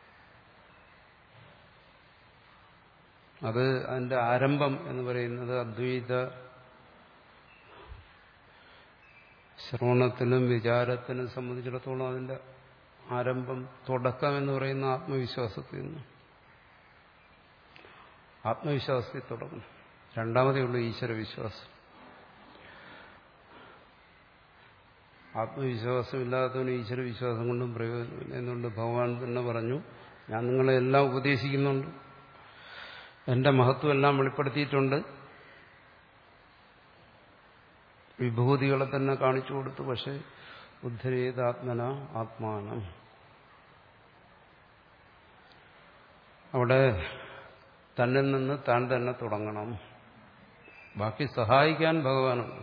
A: അത് അതിന്റെ ആരംഭം എന്ന് പറയുന്നത് അദ്വൈത ശ്രവണത്തിനും വിചാരത്തിനും സംബന്ധിച്ചിടത്തോളം അതിന്റെ ആരംഭം, തുടക്കം എന്ന് പറയുന്ന ആത്മവിശ്വാസത്തിൽ നിന്ന്. ആത്മവിശ്വാസത്തിൽ തുടങ്ങും. രണ്ടാമതേ ഉള്ളൂ ഈശ്വരവിശ്വാസം. ആത്മവിശ്വാസമില്ലാത്തവന് ഈശ്വരവിശ്വാസം കൊണ്ടും പ്രയോജനമില്ല. എന്നുകൊണ്ട് ഭഗവാൻ തന്നെ പറഞ്ഞു, ഞാൻ നിങ്ങളെ എല്ലാം ഉപദേശിക്കുന്നുണ്ട്, എന്റെ മഹത്വം എല്ലാം വെളിപ്പെടുത്തിയിട്ടുണ്ട്, വിഭൂതികളെ തന്നെ കാണിച്ചു കൊടുത്തു. പക്ഷെ ഉദ്ധരേത് ആത്മന ആത്മാനം, അവിടെ തന്നിൽ നിന്ന് താൻ തന്നെ തുടങ്ങണം. ബാക്കി സഹായിക്കാൻ ഭഗവാനുണ്ട്.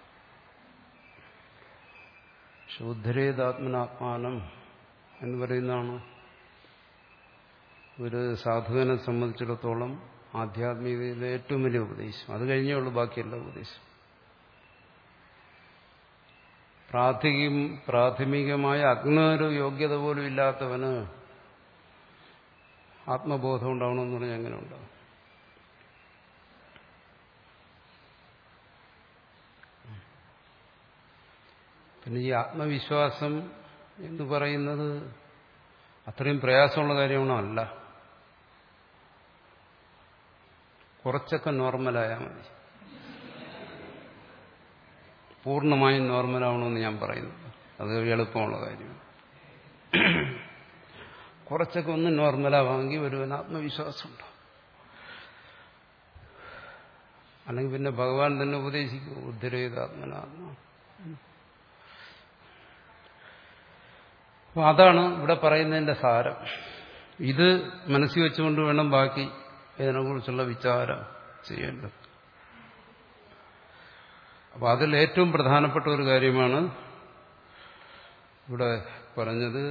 A: ഉദ്ധരേതാത്മനാത്മാനം എന്ന് പറയുന്നതാണ് ഒരു സാധുവിനെ സംബന്ധിച്ചിടത്തോളം ആധ്യാത്മികതയിലെ ഏറ്റവും വലിയ ഉപദേശം. അത് കഴിഞ്ഞേ ഉള്ളൂ ബാക്കിയുള്ള ഉപദേശം. പ്രാഥമികം പ്രാഥമികമായ അഗ്നൊരു യോഗ്യത പോലും ഇല്ലാത്തവന് ആത്മബോധം ഉണ്ടാവണമെന്ന് പറഞ്ഞാൽ എങ്ങനെ ഉണ്ടാവും? പിന്നെ ഈ ആത്മവിശ്വാസം എന്ന് പറയുന്നത് അത്രയും പ്രയാസമുള്ള കാര്യമാണോ? അല്ല. കുറച്ചൊക്കെ നോർമലായാൽ മതി. പൂർണ്ണമായും നോർമലാവണമെന്ന് ഞാൻ പറയുന്നത് അത് എളുപ്പമുള്ള കാര്യമാണ്. കുറച്ചൊക്കെ ഒന്ന് നോർമലാവാമെങ്കിൽ ഒരുവന് ആത്മവിശ്വാസമുണ്ടോ? അല്ലെങ്കിൽ പിന്നെ ഭഗവാൻ തന്നെ ഉപദേശിക്കും, ഉദ്ധരേതാത്മനാത്മാ. അപ്പോൾ അതാണ് ഇവിടെ പറയുന്നതിന്റെ സാരം. ഇത് മനസ്സിൽ വെച്ചുകൊണ്ട് വേണം ബാക്കി ഇതിനെക്കുറിച്ചുള്ള വിചാരം ചെയ്യേണ്ടത്. അപ്പോൾ അതിൽ ഏറ്റവും പ്രധാനപ്പെട്ട ഒരു കാര്യമാണ് ഇവിടെ പറഞ്ഞത്,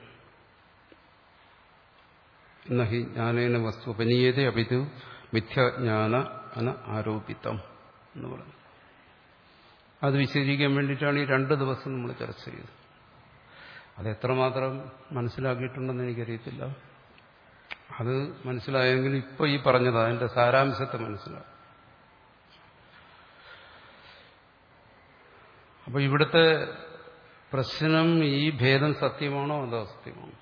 A: നഹി ജ്ഞാനേന വസ്തു ഉപനീയതേ അപിതു മിഥ്യാജ്ഞാന അന ആരോപിതം എന്ന് പറഞ്ഞു. അത് വിശദീകരിക്കാൻ വേണ്ടിയിട്ടാണ് ഈ രണ്ട് ദിവസം നമ്മൾ ചർച്ച ചെയ്തത്. അത് എത്രമാത്രം മനസ്സിലാക്കിയിട്ടുണ്ടെന്ന് എനിക്കറിയത്തില്ല. അത് മനസ്സിലായെങ്കിൽ ഇപ്പോൾ ഈ പറഞ്ഞത് അതിന്റെ സാരാംശത്തെ മനസ്സിലാവും. അപ്പോൾ ഇവിടുത്തെ പ്രശ്നം ഈ ഭേദം സത്യമാണോ അതോ അസത്യമാണോ?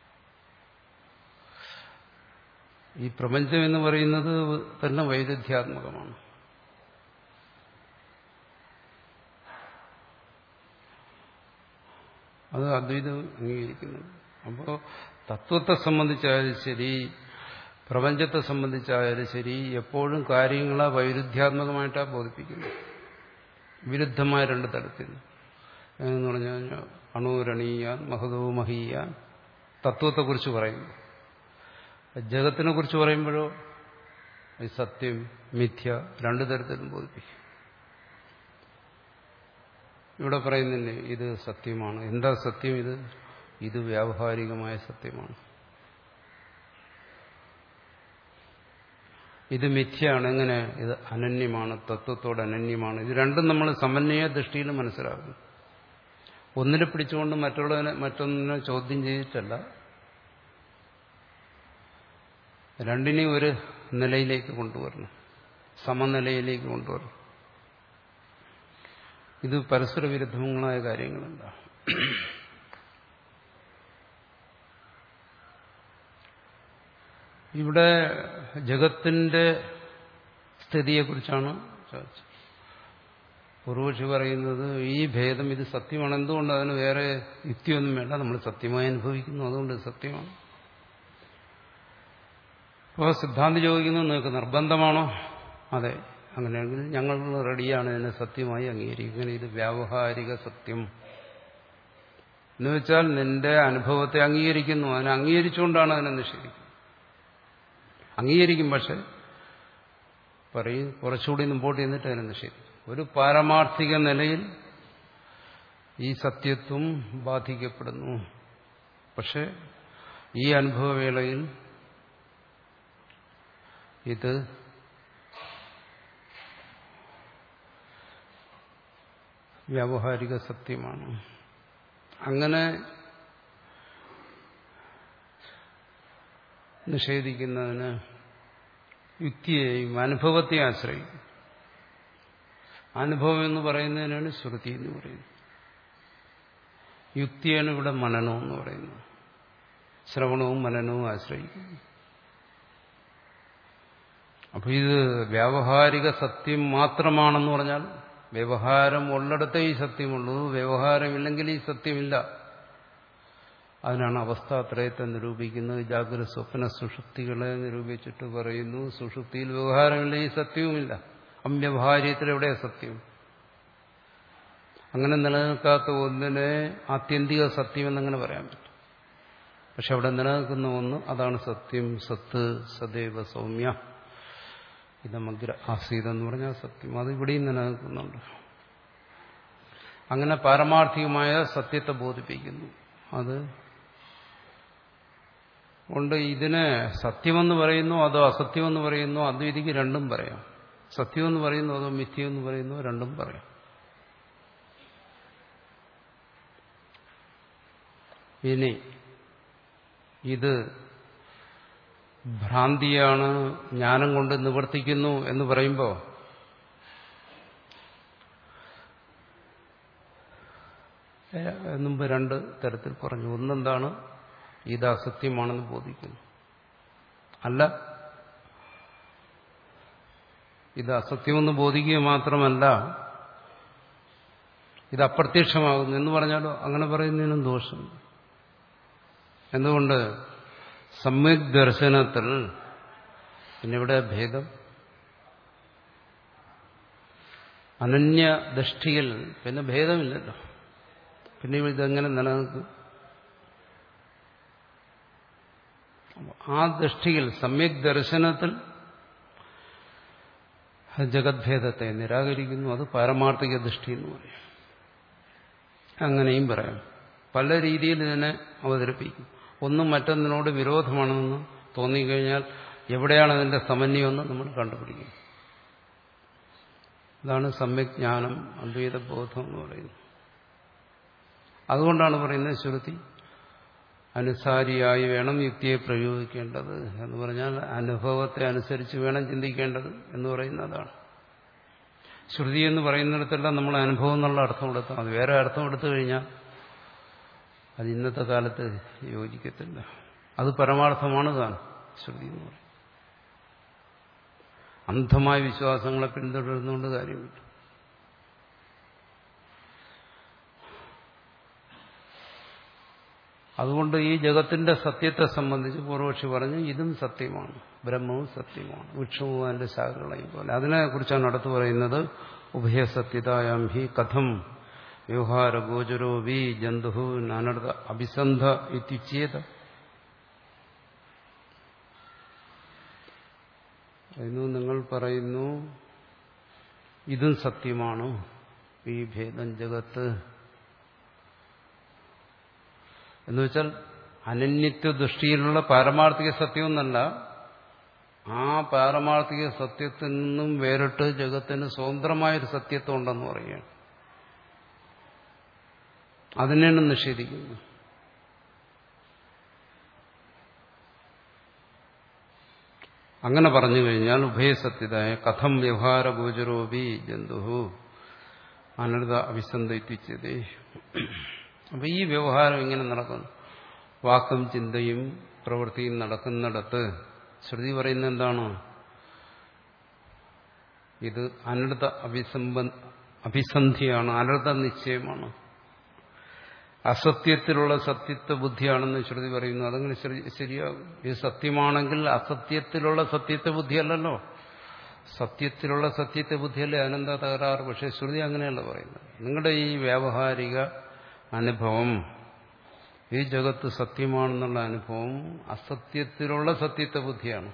A: ഈ പ്രപഞ്ചം എന്ന് പറയുന്നത് തന്നെ വൈരുദ്ധ്യാത്മകമാണ്. അത് അദ്വൈതം അംഗീകരിക്കുന്നത്. അപ്പോൾ തത്വത്തെ സംബന്ധിച്ചായാലും ശരി, പ്രപഞ്ചത്തെ സംബന്ധിച്ചായാലും ശരി, എപ്പോഴും കാര്യങ്ങളെ വൈരുദ്ധ്യാത്മകമായിട്ടാണ് ബോധിപ്പിക്കുന്നത്. വിരുദ്ധമായ രണ്ട് തലത്തിൽ എന്ന് പറഞ്ഞു കഴിഞ്ഞാൽ അണുരണീയാൻ മഹതോ മഹീയാൻ തത്വത്തെക്കുറിച്ച് പറയുന്നു. ജഗത്തിനെ കുറിച്ച് പറയുമ്പോഴോ സത്യം മിഥ്യ രണ്ടു തരത്തിലും ബോധിപ്പിക്കും. ഇവിടെ പറയുന്നില്ലേ ഇത് സത്യമാണ്. എന്താ സത്യം? ഇത് ഇത് വ്യാവഹാരികമായ സത്യമാണ്. ഇത് മിഥ്യയാണ്. എങ്ങനെ? ഇത് അനന്യമാണ്, തത്വത്തോട് അനന്യമാണ്. ഇത് രണ്ടും നമ്മൾ സമന്വയ ദൃഷ്ടിയിൽ മനസ്സിലാക്കുന്നു. ഒന്നിനെ പിടിച്ചുകൊണ്ട് മറ്റുള്ളതിനെ മറ്റൊന്നിനെ ചോദ്യം ചെയ്തിട്ടല്ല, രണ്ടിനെയും ഒരു നിലയിലേക്ക് കൊണ്ടുവരണം, സമനിലയിലേക്ക് കൊണ്ടുവരണം. ഇത് പരസ്പര വിരുദ്ധങ്ങളായ കാര്യങ്ങളല്ല. ഇവിടെ ജഗത്തിന്റെ സ്ഥിതിയെക്കുറിച്ചാണ് ചർച്ച. പൂർവക്ഷി പറയുന്നത് ഈ ഭേദം ഇത് സത്യമാണ്. എന്തുകൊണ്ട്? അതിന് വേറെ യുക്തിയൊന്നും വേണ്ട, നമ്മൾ സത്യമായി അനുഭവിക്കുന്നു, അതുകൊണ്ട് സത്യമാണ്. അപ്പോൾ സിദ്ധാന്തി ചോദിക്കുന്നു, നിങ്ങൾക്ക് നിർബന്ധമാണോ? അതെ, അങ്ങനെയാണെങ്കിൽ ഞങ്ങൾ റെഡിയാണ് ഇതിനെ സത്യമായി അംഗീകരിക്കും. ഇങ്ങനെ ഇത് വ്യാവഹാരിക സത്യം. എന്ന് വെച്ചാൽ നിന്റെ അനുഭവത്തെ അംഗീകരിക്കുന്നു. അതിനെ അംഗീകരിച്ചുകൊണ്ടാണ് അതിനെ നിഷേധിക്കുന്നത്. അംഗീകരിക്കും, പക്ഷെ പറയും കുറച്ചുകൂടി മുമ്പോട്ട് ചെന്നിട്ട് അതിനെ നിഷേധിക്കും. ഒരു പാരമാർത്ഥിക നിലയിൽ ഈ സത്യത്വം ബാധിക്കപ്പെടുന്നു. പക്ഷെ ഈ അനുഭവവേളയിൽ ഇത് വ്യാവഹാരിക സത്യമാണ്. അങ്ങനെ നിഷേധിക്കുന്നതിന് യുക്തിയെയും അനുഭവത്തെ ആശ്രയിക്കും. അനുഭവം എന്ന് പറയുന്നതിനാണ് ശ്രുതി എന്ന് പറയുന്നത്. യുക്തിയാണ് ഇവിടെ മനനം എന്ന് പറയുന്നത്. ശ്രവണവും മനനവും ആശ്രയിക്കുന്നു. അപ്പൊ ഇത് വ്യാവഹാരിക സത്യം മാത്രമാണെന്ന് പറഞ്ഞാൽ വ്യവഹാരം ഉള്ളിടത്തേ ഈ സത്യമുള്ളൂ, വ്യവഹാരമില്ലെങ്കിൽ ഈ സത്യമില്ല. അതിനാണ് അവസ്ഥാത്രയത്തെ നിരൂപിക്കുന്നത്. ജാഗ്രത സ്വപ്ന സുഷുപ്തികളെ നിരൂപിച്ചിട്ട് പറയുന്നു സുഷുപ്തിയിൽ വ്യവഹാരമില്ല, ഈ സത്യവുമില്ല. അവ്യവഹാര്യത്തിൽ എവിടെ സത്യം? അങ്ങനെ നിലനിൽക്കാത്ത ഒന്നിനെ ആത്യന്തിക സത്യം എന്നങ്ങനെ പറയാൻ പറ്റും. പക്ഷെ അവിടെ നിലനിൽക്കുന്ന ഒന്ന്, അതാണ് സത്യം. സത്ത് സദൈവ സൗമ്യ ഇതമഗ്ര ആസീത എന്ന് പറഞ്ഞാൽ സത്യം. അത് ഇവിടെയും നിലനിൽക്കുന്നുണ്ട്. അങ്ങനെ പാരമാർത്ഥികമായ സത്യത്തെ ബോധിപ്പിക്കുന്നു. അത് കൊണ്ട് ഇതിനെ സത്യമെന്ന് പറയുന്നു അതോ അസത്യമെന്ന് പറയുന്നു, അദ്വൈതിക്ക് രണ്ടും പറയാം. സത്യമെന്ന് പറയുന്നു അതോ മിഥ്യമെന്ന് പറയുന്നു, രണ്ടും പറയാം. ഇനി ഇത് ഭ്രാന്തിയാണ്, ജ്ഞാനം കൊണ്ട് നിവർത്തിക്കുന്നു എന്ന് പറയുമ്പോൾ മുമ്പ് രണ്ട് തരത്തിൽ പറഞ്ഞു. ഒന്നെന്താണ്, ഇത് അസത്യമാണെന്ന് ബോധിക്കുന്നു. അല്ല, ഇത് അസത്യമെന്ന് ബോധിക്കുക മാത്രമല്ല, ഇത് അപ്രത്യക്ഷമാകുന്നു എന്ന് പറഞ്ഞാലോ അങ്ങനെ പറയുന്നതിനും ദോഷം. എന്തുകൊണ്ട്? സമ്യക് ദർശനത്തിൽ പിന്നെ ഇവിടെ ഭേദം, അനന്യദൃഷ്ടിയിൽ പിന്നെ ഭേദമില്ലല്ലോ. പിന്നെ ഇതെങ്ങനെ നിലനിൽക്കും? ആ ദൃഷ്ടിയിൽ സമ്യക് ദർശനത്തിൽ ജഗദ്ഭേദത്തെ നിരാകരിക്കുന്നു. അത് പാരമാർത്ഥിക ദൃഷ്ടി എന്ന് പറയും. അങ്ങനെയും പറയാം. പല രീതിയിൽ ഇതിനെ അവതരിപ്പിക്കും. ഒന്നും മറ്റൊന്നിനോട് വിരോധമാണെന്ന് തോന്നിക്കഴിഞ്ഞാൽ എവിടെയാണ് അതിന്റെ സമന്വയമെന്ന് നമ്മൾ കണ്ടുപിടിക്കും. അതാണ് സമ്യക് ജ്ഞാനം, അദ്വൈത ബോധം എന്ന് പറയുന്നത്. അതുകൊണ്ടാണ് പറയുന്നത് ശ്രുതി അനുസാരിയായി വേണം യുക്തിയെ പ്രയോഗിക്കേണ്ടത് എന്ന് പറഞ്ഞാൽ അനുഭവത്തെ അനുസരിച്ച് വേണം ചിന്തിക്കേണ്ടത് എന്ന് പറയുന്നതാണ്. ശ്രുതി എന്ന് പറയുന്നിടത്തെല്ലാം നമ്മൾ അനുഭവം എന്നുള്ള അർത്ഥം കൊടുത്താൽ മതി. വേറെ അർത്ഥം എടുത്തു കഴിഞ്ഞാൽ അത് ഇന്നത്തെ കാലത്ത് യോജിക്കത്തില്ല. അത് പരമാർത്ഥമാണ് താൻ ശ്രുതി എന്ന് പറയും. അന്ധമായ വിശ്വാസങ്ങളെ പിന്തുടരുന്നുകൊണ്ട് കാര്യമില്ല. അതുകൊണ്ട് ഈ ജഗത്തിന്റെ സത്യത്തെ സംബന്ധിച്ച് പൂർവക്ഷി പറഞ്ഞു ഇതും സത്യമാണ്, ബ്രഹ്മവും സത്യമാണ്, വൃക്ഷവും അതിന്റെ ശാഖകളെയും പോലെ. അതിനെക്കുറിച്ചാണ് അടുത്ത് പറയുന്നത്. ഉഭയസത്യതായാം ഹി കഥം വ്യവഹാര ഗോചരോ വി ജന്തു അനർത്ഥ അഭിസന്ധ ഇത്യുച്യേത. നിങ്ങൾ പറയുന്നു ഇതും സത്യമാണ്, ഈ ഭേദം ജഗത്ത് എന്ന് വെച്ചാൽ അനന്യത്വ ദൃഷ്ടിയിലുള്ള പാരമാർത്ഥിക സത്യമൊന്നല്ല, ആ പാരമാർത്ഥിക സത്യത്തിൽ നിന്നും വേറിട്ട് ജഗത്തിന് സ്വതന്ത്രമായൊരു സത്യത്വം ഉണ്ടെന്ന് പറയുകയാണ്. അതിനെയാണ് നിഷേധിക്കുന്നത്. അങ്ങനെ പറഞ്ഞു കഴിഞ്ഞാൽ ഉഭയസത്യതായ കഥം വ്യവഹാര ഗോചരോപി ജന്തു അനർത്ഥ അഭിസന്ധിച്ചത്. അപ്പൊ ഈ വ്യവഹാരം ഇങ്ങനെ നടക്കുന്നു. വാക്കും ചിന്തയും പ്രവൃത്തിയും നടക്കുന്നിടത്ത് ശ്രുതി പറയുന്നത് എന്താണ്? ഇത് അനർത്ഥ അഭിസംബ അഭിസന്ധിയാണ്, അനർത്ഥ നിശ്ചയമാണ്, അസത്യത്തിലുള്ള സത്യത്വ ബുദ്ധിയാണെന്ന് ശ്രുതി പറയുന്നു. അതങ്ങനെ ശരിയാകും. ഇത് സത്യമാണെങ്കിൽ അസത്യത്തിലുള്ള സത്യത്വ ബുദ്ധിയല്ലല്ലോ, സത്യത്തിലുള്ള സത്യത്വ ബുദ്ധിയല്ലേ അനന്ത തകരാറ്. പക്ഷെ ശ്രുതി അങ്ങനെയല്ല പറയുന്നത്. നിങ്ങളുടെ ഈ വ്യാവഹാരിക അനുഭവം ഈ ജഗത്ത് സത്യമാണെന്നുള്ള അനുഭവം അസത്യത്തിലുള്ള സത്യത്തെ ബുദ്ധിയാണ്.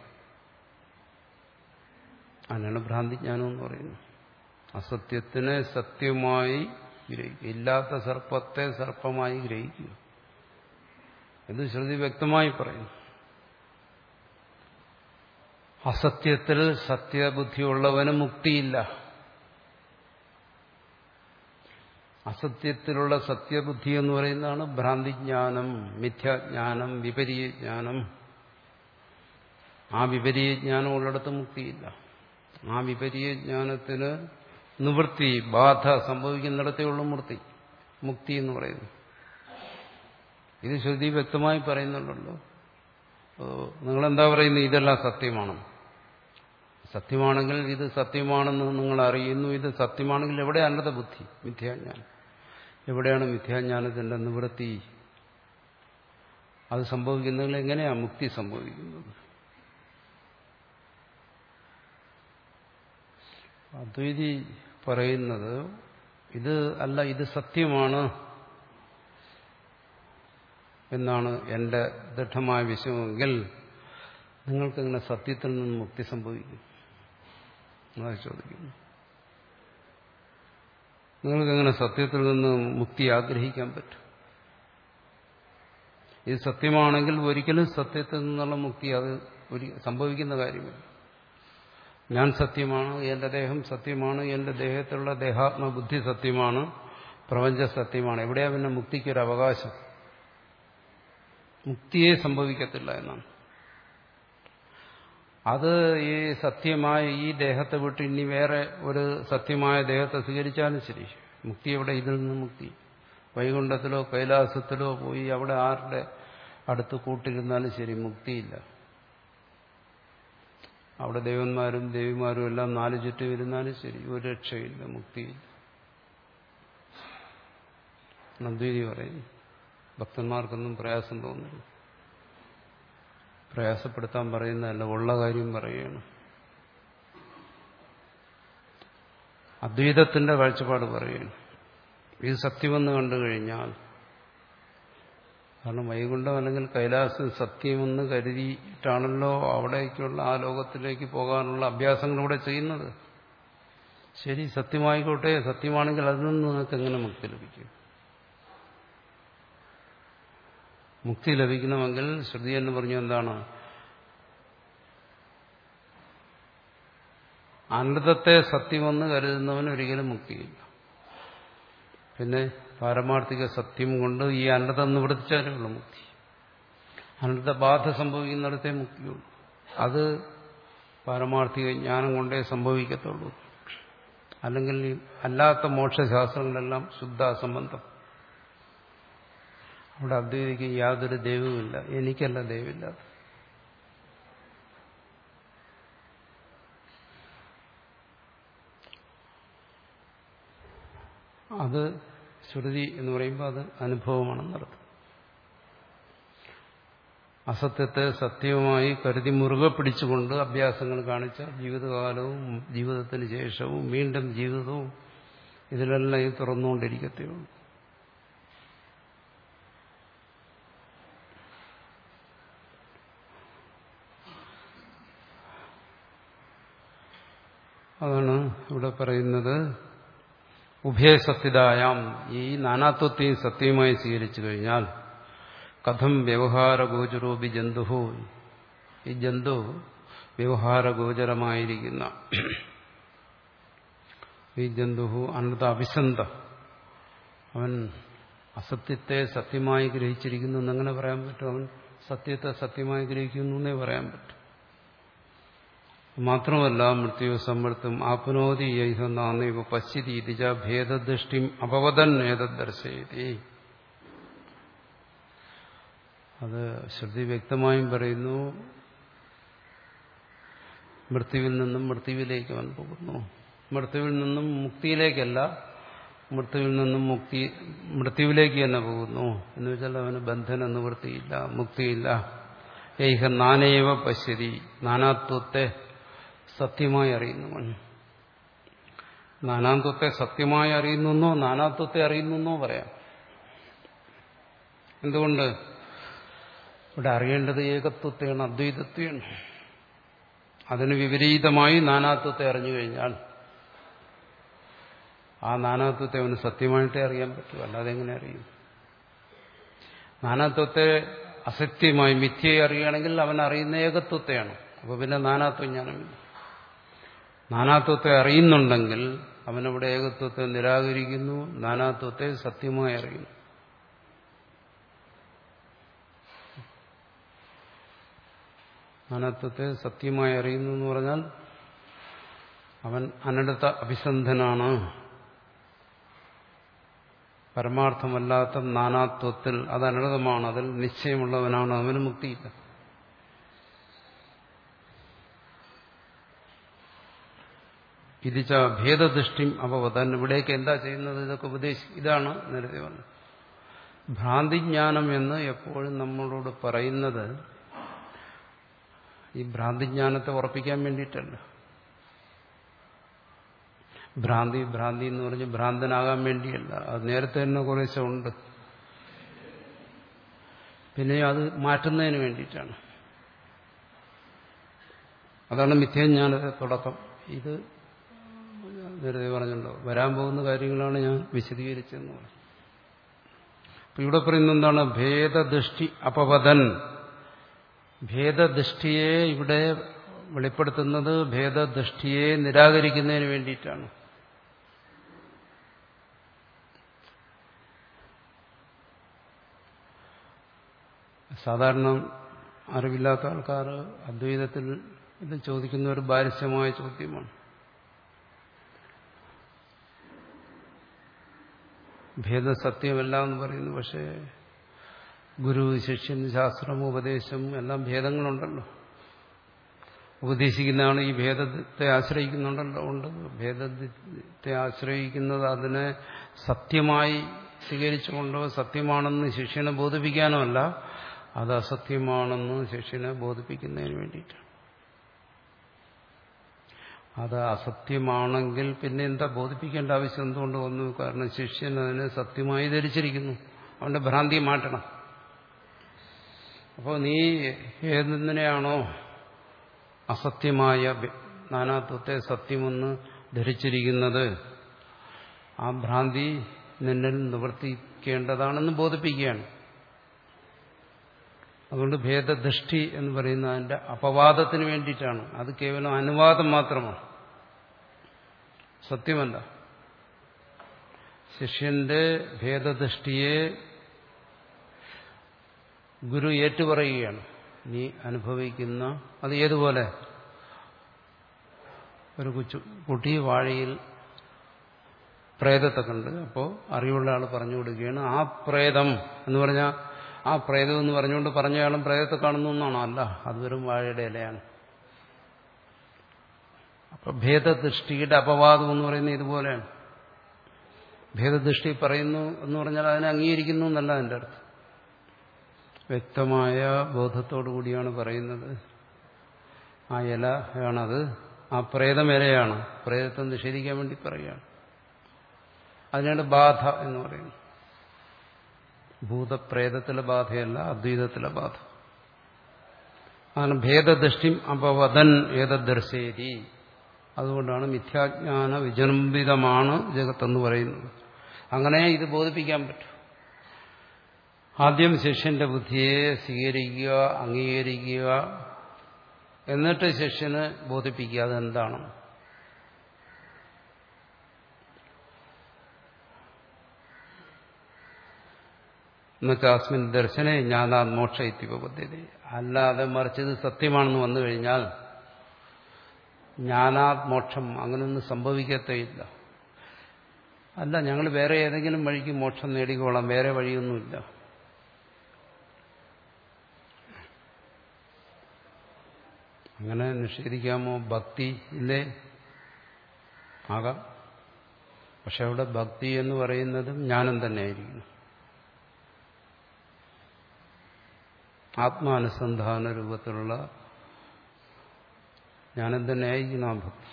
A: അതിനാണ് ഭ്രാന്തിജ്ഞാനം എന്ന് പറയുന്നത്. അസത്യത്തിനെ സത്യമായി ഗ്രഹിക്കുക, ഇല്ലാത്ത സർപ്പത്തെ സർപ്പമായി ഗ്രഹിക്കുക. ഇത് ശ്രുതി വ്യക്തമായി പറയുന്നു. അസത്യത്തിൽ സത്യബുദ്ധിയുള്ളവന് മുക്തിയില്ല. അസത്യത്തിലുള്ള സത്യബുദ്ധി എന്ന് പറയുന്നതാണ് ഭ്രാന്തിജ്ഞാനം, മിഥ്യാജ്ഞാനം, വിപരീയജ്ഞാനം. ആ വിപരീയജ്ഞാനം ഉള്ളിടത്ത് മുക്തിയില്ല. ആ വിപരീയജ്ഞാനത്തിന് നിവൃത്തി, ബാധ സംഭവിക്കുന്നിടത്തേ ഉള്ളൂ മുക്തി മുക്തി എന്ന് പറയുന്നു. ഇത് ശ്രുതി വ്യക്തമായി പറയുന്നുണ്ടല്ലോ. നിങ്ങളെന്താ പറയുന്നത്? ഇതെല്ലാം സത്യമാണ്. സത്യമാണെങ്കിൽ ഇത് സത്യമാണെന്ന് നിങ്ങൾ അറിയുന്നു. ഇത് സത്യമാണെങ്കിൽ എവിടെ അനന്ത ബുദ്ധി, മിഥ്യാജ്ഞാനം? എവിടെയാണ് മിഥ്യാജ്ഞാനത്തിന്റെ നിവൃത്തി? അത് സംഭവിക്കുന്നതിൽ എങ്ങനെയാണ് മുക്തി സംഭവിക്കുന്നത്? അദ്വൈതി പറയുന്നത് ഇത് അല്ല, ഇത് സത്യമാണ് എന്നാണ് എന്റെ ദൃഢമായ വിശ്വാസമെങ്കിൽ നിങ്ങൾക്കെങ്ങനെ സത്യത്തിൽ നിന്ന് മുക്തി സംഭവിക്കും? അതാണ് ചോദിക്കുന്നു. നിങ്ങൾക്കെങ്ങനെ സത്യത്തിൽ നിന്ന് മുക്തി ആഗ്രഹിക്കാൻ പറ്റും? ഇത് സത്യമാണെങ്കിൽ ഒരിക്കലും സത്യത്തിൽ നിന്നുള്ള മുക്തി അത് ഒരു സംഭവിക്കുന്ന കാര്യമില്ല. ഞാൻ സത്യമാണ്, എന്റെ ദേഹം സത്യമാണ്, എന്റെ ദേഹത്തിലുള്ള ദേഹാത്മബുദ്ധി സത്യമാണ്, പ്രപഞ്ച സത്യമാണ്. എവിടെയാ പിന്നെ മുക്തിക്കൊരു അവകാശം? മുക്തിയെ സംഭവിക്കത്തില്ല എന്നാണ്. അത് ഈ സത്യമായ ഈ ദേഹത്തെ വിട്ട് ഇനി വേറെ ഒരു സത്യമായ ദേഹത്തെ സ്വീകരിച്ചാലും ശരി, മുക്തി എവിടെ? ഇതിൽ നിന്ന് മുക്തി. വൈകുണ്ഠത്തിലോ കൈലാസത്തിലോ പോയി അവിടെ ആരുടെ അടുത്ത് കൂട്ടിരുന്നാലും ശരി, മുക്തിയില്ല. അവിടെ ദേവന്മാരും ദേവിമാരും എല്ലാം നാലു ചുറ്റും ഇരുന്നാലും ശരി, ഒരു രക്ഷയില്ല, മുക്തിയില്ല. അദ്വൈതി പറയും ഭക്തന്മാർക്കൊന്നും പ്രയാസം തോന്നില്ല. പ്രയാസപ്പെടുത്താൻ പറയുന്നതല്ല, ഉള്ള കാര്യം പറയുകയാണ്. അദ്വൈതത്തിന്റെ കാഴ്ചപ്പാട് പറയുകയാണ്. ഇത് സത്യമെന്ന് കണ്ടു കഴിഞ്ഞാൽ, കാരണം വൈകുണ്ഠം അല്ലെങ്കിൽ കൈലാസം സത്യമെന്ന് കരുതിയിട്ടാണല്ലോ അവിടേക്കുള്ള ആ ലോകത്തിലേക്ക് പോകാനുള്ള അഭ്യാസങ്ങൾ ഇവിടെ ചെയ്യുന്നത്. ശരി, സത്യമായിക്കോട്ടെ. സത്യമാണെങ്കിൽ അതിൽ നിന്ന് നിങ്ങൾക്ക് എങ്ങനെ മുക്തി ലഭിക്കും? മുക്തി ലഭിക്കണമെങ്കിൽ ശ്രുതി എന്ന് പറഞ്ഞു എന്താണ്? അനന്തത്തെ സത്യമെന്ന് കരുതുന്നവന് ഒരിക്കലും മുക്തിയില്ല. പിന്നെ പാരമാർത്ഥിക സത്യം കൊണ്ട് ഈ അനന്തം നിവർത്തിച്ചാലേ ഉള്ളൂ മുക്തി. അനന്ത ബാധ സംഭവിക്കുന്നിടത്തേ മുക്തിയുള്ളൂ. അത് പാരമാർത്ഥിക ജ്ഞാനം കൊണ്ടേ സംഭവിക്കത്തുള്ളൂ. അല്ലെങ്കിൽ അല്ലാത്ത മോക്ഷശാസ്ത്രങ്ങളെല്ലാം ശുദ്ധ അസംബന്ധം. അവിടെ അദ്വൈതിക്ക് യാതൊരു ദൈവവുമില്ല. എനിക്കല്ല ദൈവമില്ലാത്ത. അത് ശ്രുതി എന്ന് പറയുമ്പോൾ അത് അനുഭവമാണെന്നർത്ഥം. അസത്യത്തെ സത്യവുമായി കരുതി മുറുകെ പിടിച്ചുകൊണ്ട് അഭ്യാസങ്ങൾ കാണിച്ച ജീവിതകാലവും ജീവിതത്തിന് ശേഷവും വീണ്ടും ജീവിതവും ഇതിലെല്ലാം ഇത് തുറന്നുകൊണ്ടിരിക്കത്തേ ഉള്ളൂ. അതാണ് ഇവിടെ പറയുന്നത്. ഉഭയസത്യതായാം, ഈ നാനാത്വത്തെയും സത്യമായി സ്വീകരിച്ചു കഴിഞ്ഞാൽ കഥം വ്യവഹാരഗോചരോപി ജന്തു, ഈ ജന്തു വ്യവഹാരഗോചരമായിരിക്കുന്ന ഈ ജന്തു അനന്ത അഭിസന്ധ, അവൻ അസത്യത്തെ സത്യമായി ഗ്രഹിച്ചിരിക്കുന്നു എന്നെങ്ങനെ പറയാൻ പറ്റും? അവൻ സത്യത്തെ സത്യമായി ഗ്രഹിക്കുന്നു എന്നേ പറയാൻ പറ്റും. മാത്രമല്ല മൃത്യു സമൃദ്ധം ആപ്നോതി യൈഹ പശ്യതി ഇതിജ ഭേദദൃഷ്ടി അപവദൻ ഏതദ് ദർശയതി. അത് ശ്രുതി വ്യക്തമായും പറയുന്നു. മൃത്യുവിൽ നിന്നും മൃത്യുവിലേക്ക് അവൻ പോകുന്നു. മൃത്യുവിൽ നിന്നും മുക്തിയിലേക്കല്ല, മൃത്യുവിൽ നിന്നും മുക്തി മൃത്യുവിലേക്ക് തന്നെ പോകുന്നു. എന്ന് വെച്ചാൽ അവന് ബന്ധന നിവൃത്തിയില്ല, മുക്തിയില്ല. യൈഹ നാനേവ പശ്യതി, നാനാത്വത്തെ സത്യമായി അറിയുന്നവൻ. നാനാത്വത്തെ സത്യമായി അറിയുന്നെന്നോ നാനാത്വത്തെ അറിയുന്നെന്നോ പറയാം. എന്തുകൊണ്ട്? ഇവിടെ അറിയേണ്ടത് ഏകത്വത്തെയാണ്, അദ്വൈതത്തെയാണ്. അതിന് വിപരീതമായി നാനാത്വത്തെ അറിഞ്ഞു കഴിഞ്ഞാൽ ആ നാനാത്വത്തെ അവന് സത്യമായിട്ടേ അറിയാൻ പറ്റൂ, അല്ലാതെ എങ്ങനെ അറിയും? നാനാത്വത്തെ അസത്യമായി മിഥ്യയെ അറിയുകയാണെങ്കിൽ അവൻ അറിയുന്ന ഏകത്വത്തെയാണ്. അപ്പോൾ പിന്നെ നാനാത്വം ജ്ഞാനമില്ല. നാനാത്വത്തെ അറിയുന്നുണ്ടെങ്കിൽ അവനവിടെ ഏകത്വത്തെ നിരാകരിക്കുന്നു, നാനാത്വത്തെ സത്യമായി അറിയുന്നു. നാനാത്വത്തെ സത്യമായി അറിയുന്നു എന്ന് പറഞ്ഞാൽ അവൻ അനടുത്ത അഭിസന്ധനാണ്. പരമാർത്ഥമല്ലാത്ത നാനാത്വത്തിൽ അത് അനടുതമാണ്, അതിൽ നിശ്ചയമുള്ളവനാണ്, അവന് മുക്തിയില്ല. ഇതിച്ച ഭേദദൃഷ്ടി അപവദൻ. ഇവിടേക്ക് എന്താ ചെയ്യുന്നത്? ഇതൊക്കെ ഉപദേശിക്കും. ഇതാണ് നേരത്തെ പറഞ്ഞത് ഭ്രാന്തിജ്ഞാനം എന്ന് എപ്പോഴും നമ്മളോട് പറയുന്നത്. ഈ ഭ്രാന്തിജ്ഞാനത്തെ ഉറപ്പിക്കാൻ വേണ്ടിയിട്ടല്ല. ഭ്രാന്തി ഭ്രാന്തി എന്ന് പറഞ്ഞ് ഭ്രാന്തനാകാൻ വേണ്ടിയല്ല. അത് നേരത്തെ തന്നെ കുറേശ്ശെ ഉണ്ട്. പിന്നെ അത് മാറ്റുന്നതിന് വേണ്ടിയിട്ടാണ്. അതാണ് മിഥ്യാജ്ഞാനത്തെ തുടക്കം. ഇത് നേരത്തെ പറഞ്ഞല്ലോ, വരാൻ പോകുന്ന കാര്യങ്ങളാണ് ഞാൻ വിശദീകരിച്ചതെന്ന് പറഞ്ഞു. അപ്പൊ ഇവിടെ പറയുന്നത് എന്താണ്? ഭേദദൃഷ്ടി അപവദൻ. ഭേദദൃഷ്ടിയെ ഇവിടെ വെളിപ്പെടുത്തുന്നത് ഭേദദൃഷ്ടിയെ നിരാകരിക്കുന്നതിന് വേണ്ടിയിട്ടാണ്. സാധാരണ അറിവില്ലാത്ത ആൾക്കാർ അദ്വൈതത്തിൽ ഇത് ചോദിക്കുന്ന ഒരു ബാലിശ്യമായ ചോദ്യമാണ്. ഭേദസത്യമല്ല എന്ന് പറയുന്നു. പക്ഷേ ഗുരു, ശിഷ്യൻ, ശാസ്ത്രം, ഉപദേശം എല്ലാം ഭേദങ്ങളുണ്ടല്ലോ. ഉപദേശിക്കുന്നതാണ് ഈ ഭേദത്തെ ആശ്രയിക്കുന്നുണ്ടല്ലോ. ഉണ്ട്. ഭേദത്തെ ആശ്രയിക്കുന്നത് അതിനെ സത്യമായി സ്വീകരിച്ചുകൊണ്ടോ സത്യമാണെന്ന് ശിഷ്യനെ ബോധിപ്പിക്കാനോ അല്ല, അത് അസത്യമാണെന്ന് ശിഷ്യനെ ബോധിപ്പിക്കുന്നതിന് വേണ്ടിയിട്ടാണ്. അത് അസത്യമാണെങ്കിൽ പിന്നെ എന്താ ബോധിപ്പിക്കേണ്ട ആവശ്യം എന്തുകൊണ്ട് വന്നു? കാരണം ശിഷ്യൻ അതിനെ സത്യമായി ധരിച്ചിരിക്കുന്നു. അവന്റെ ഭ്രാന്തി മാറ്റണം. അപ്പോൾ നീ ഏതിനെയാണോ അസത്യമായ നാനാത്വത്തെ സത്യമെന്ന് ധരിച്ചിരിക്കുന്നത്, ആ ഭ്രാന്തി നിന്നിൽ നിവർത്തിക്കേണ്ടതാണെന്ന് ബോധിപ്പിക്കുകയാണ്. അതുകൊണ്ട് ഭേദദൃഷ്ടി എന്ന് പറയുന്നത് അതിന്റെ അപവാദത്തിന് വേണ്ടിയിട്ടാണ്. അത് കേവലം അനുവാദം മാത്രമാണ്, സത്യമല്ല. ശിഷ്യന്റെ ഭേദദൃഷ്ടിയെ ഗുരു ഏറ്റുപറയുകയാണ്. നീ അനുഭവിക്കുന്ന അത് ഏതുപോലെ? ഒരു കൊച്ചു കുട്ടി വാഴയിൽ പ്രേതത്തെ കണ്ട്, അപ്പോൾ അറിവുള്ള ആൾ പറഞ്ഞു കൊടുക്കുകയാണ്, ആ പ്രേതം എന്ന് പറഞ്ഞാൽ ആ പ്രേതം എന്ന് പറഞ്ഞുകൊണ്ട് പറഞ്ഞയാളും പ്രേതത്തെ കാണുന്നു എന്നാണോ? അല്ല, അത് വെറും വാഴയുടെ ഇലയാണ്. അപ്പൊ ഭേദദൃഷ്ടിയുടെ അപവാദം എന്ന് പറയുന്നത് ഇതുപോലെയാണ്. ഭേദദൃഷ്ടി പറയുന്നു എന്ന് പറഞ്ഞാൽ അതിനെ അംഗീകരിക്കുന്നു എന്നല്ല അതിൻ്റെ അർത്ഥം. വ്യക്തമായ ബോധത്തോടു കൂടിയാണ് പറയുന്നത്. ആ ഇല ആണത്, ആ പ്രേതം ഇലയാണ്, പ്രേതത്തെ നിഷേധിക്കാൻ വേണ്ടി പറയുകയാണ്. അതിനാണ് ബാധ എന്ന് പറയുന്നത്. ഭൂതപ്രേതത്തിലെ ബാധയല്ല, അദ്വൈതത്തിലെ ബാധ. അതാണ് ഭേദദൃഷ്ടി അപവദൻ ഏതദർശേരി. അതുകൊണ്ടാണ് മിഥ്യാജ്ഞാന വിജൃംഭിതമാണ് ജഗത്തെന്ന് പറയുന്നത്. അങ്ങനെ ഇത് ബോധിപ്പിക്കാൻ പറ്റും. ആദ്യം ശിഷ്യന്റെ ബുദ്ധിയെ സ്വീകരിക്കുക, അംഗീകരിക്കുക, എന്നിട്ട് ശിഷ്യന് ബോധിപ്പിക്കുക അതെന്താണ്. എന്നുവെച്ചാസ്മിൻ ദർശനെ ജ്ഞാനാത് മോക്ഷ ഇത്യുപപദ്ധ്യത. അല്ലാതെ മറിച്ച് ഇത് സത്യമാണെന്ന് വന്നു കഴിഞ്ഞാൽ ജ്ഞാനാത് മോക്ഷം അങ്ങനെയൊന്നും സംഭവിക്കത്തേയില്ല. അല്ല, ഞങ്ങൾ വേറെ ഏതെങ്കിലും വഴിക്ക് മോക്ഷം നേടിക്കോളാം, വേറെ വഴിയൊന്നുമില്ല. അങ്ങനെ നിഷേധിക്കാമോ? ഭക്തി ഇല്ലേ? ആകാം. പക്ഷെ അവിടെ ഭക്തി എന്ന് പറയുന്നതും ജ്ഞാനം തന്നെയായിരിക്കുന്നു. ആത്മാനുസന്ധാന രൂപത്തിലുള്ള ജ്ഞാനം തന്നെയായിരിക്കണം ആ ഭക്തി.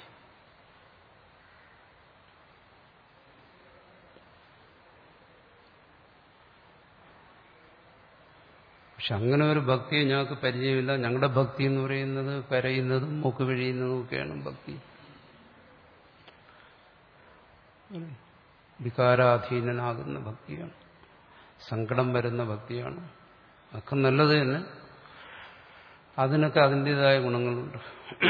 A: പക്ഷെ അങ്ങനെ ഒരു ഭക്തിയെ ഞങ്ങൾക്ക് പരിചയമില്ല. ഞങ്ങളുടെ ഭക്തി എന്ന് പറയുന്നത് കരയുന്നതും മൂക്ക് പിഴിയുന്നതും ഒക്കെയാണ് ഭക്തി. വികാരാധീനനാകുന്ന ഭക്തിയാണ്, സങ്കടം വരുന്ന ഭക്തിയാണ്. അതൊക്കെ നല്ലത് തന്നെ. അതിനൊക്കെ അതിൻ്റെതായ ഗുണങ്ങളുണ്ട്.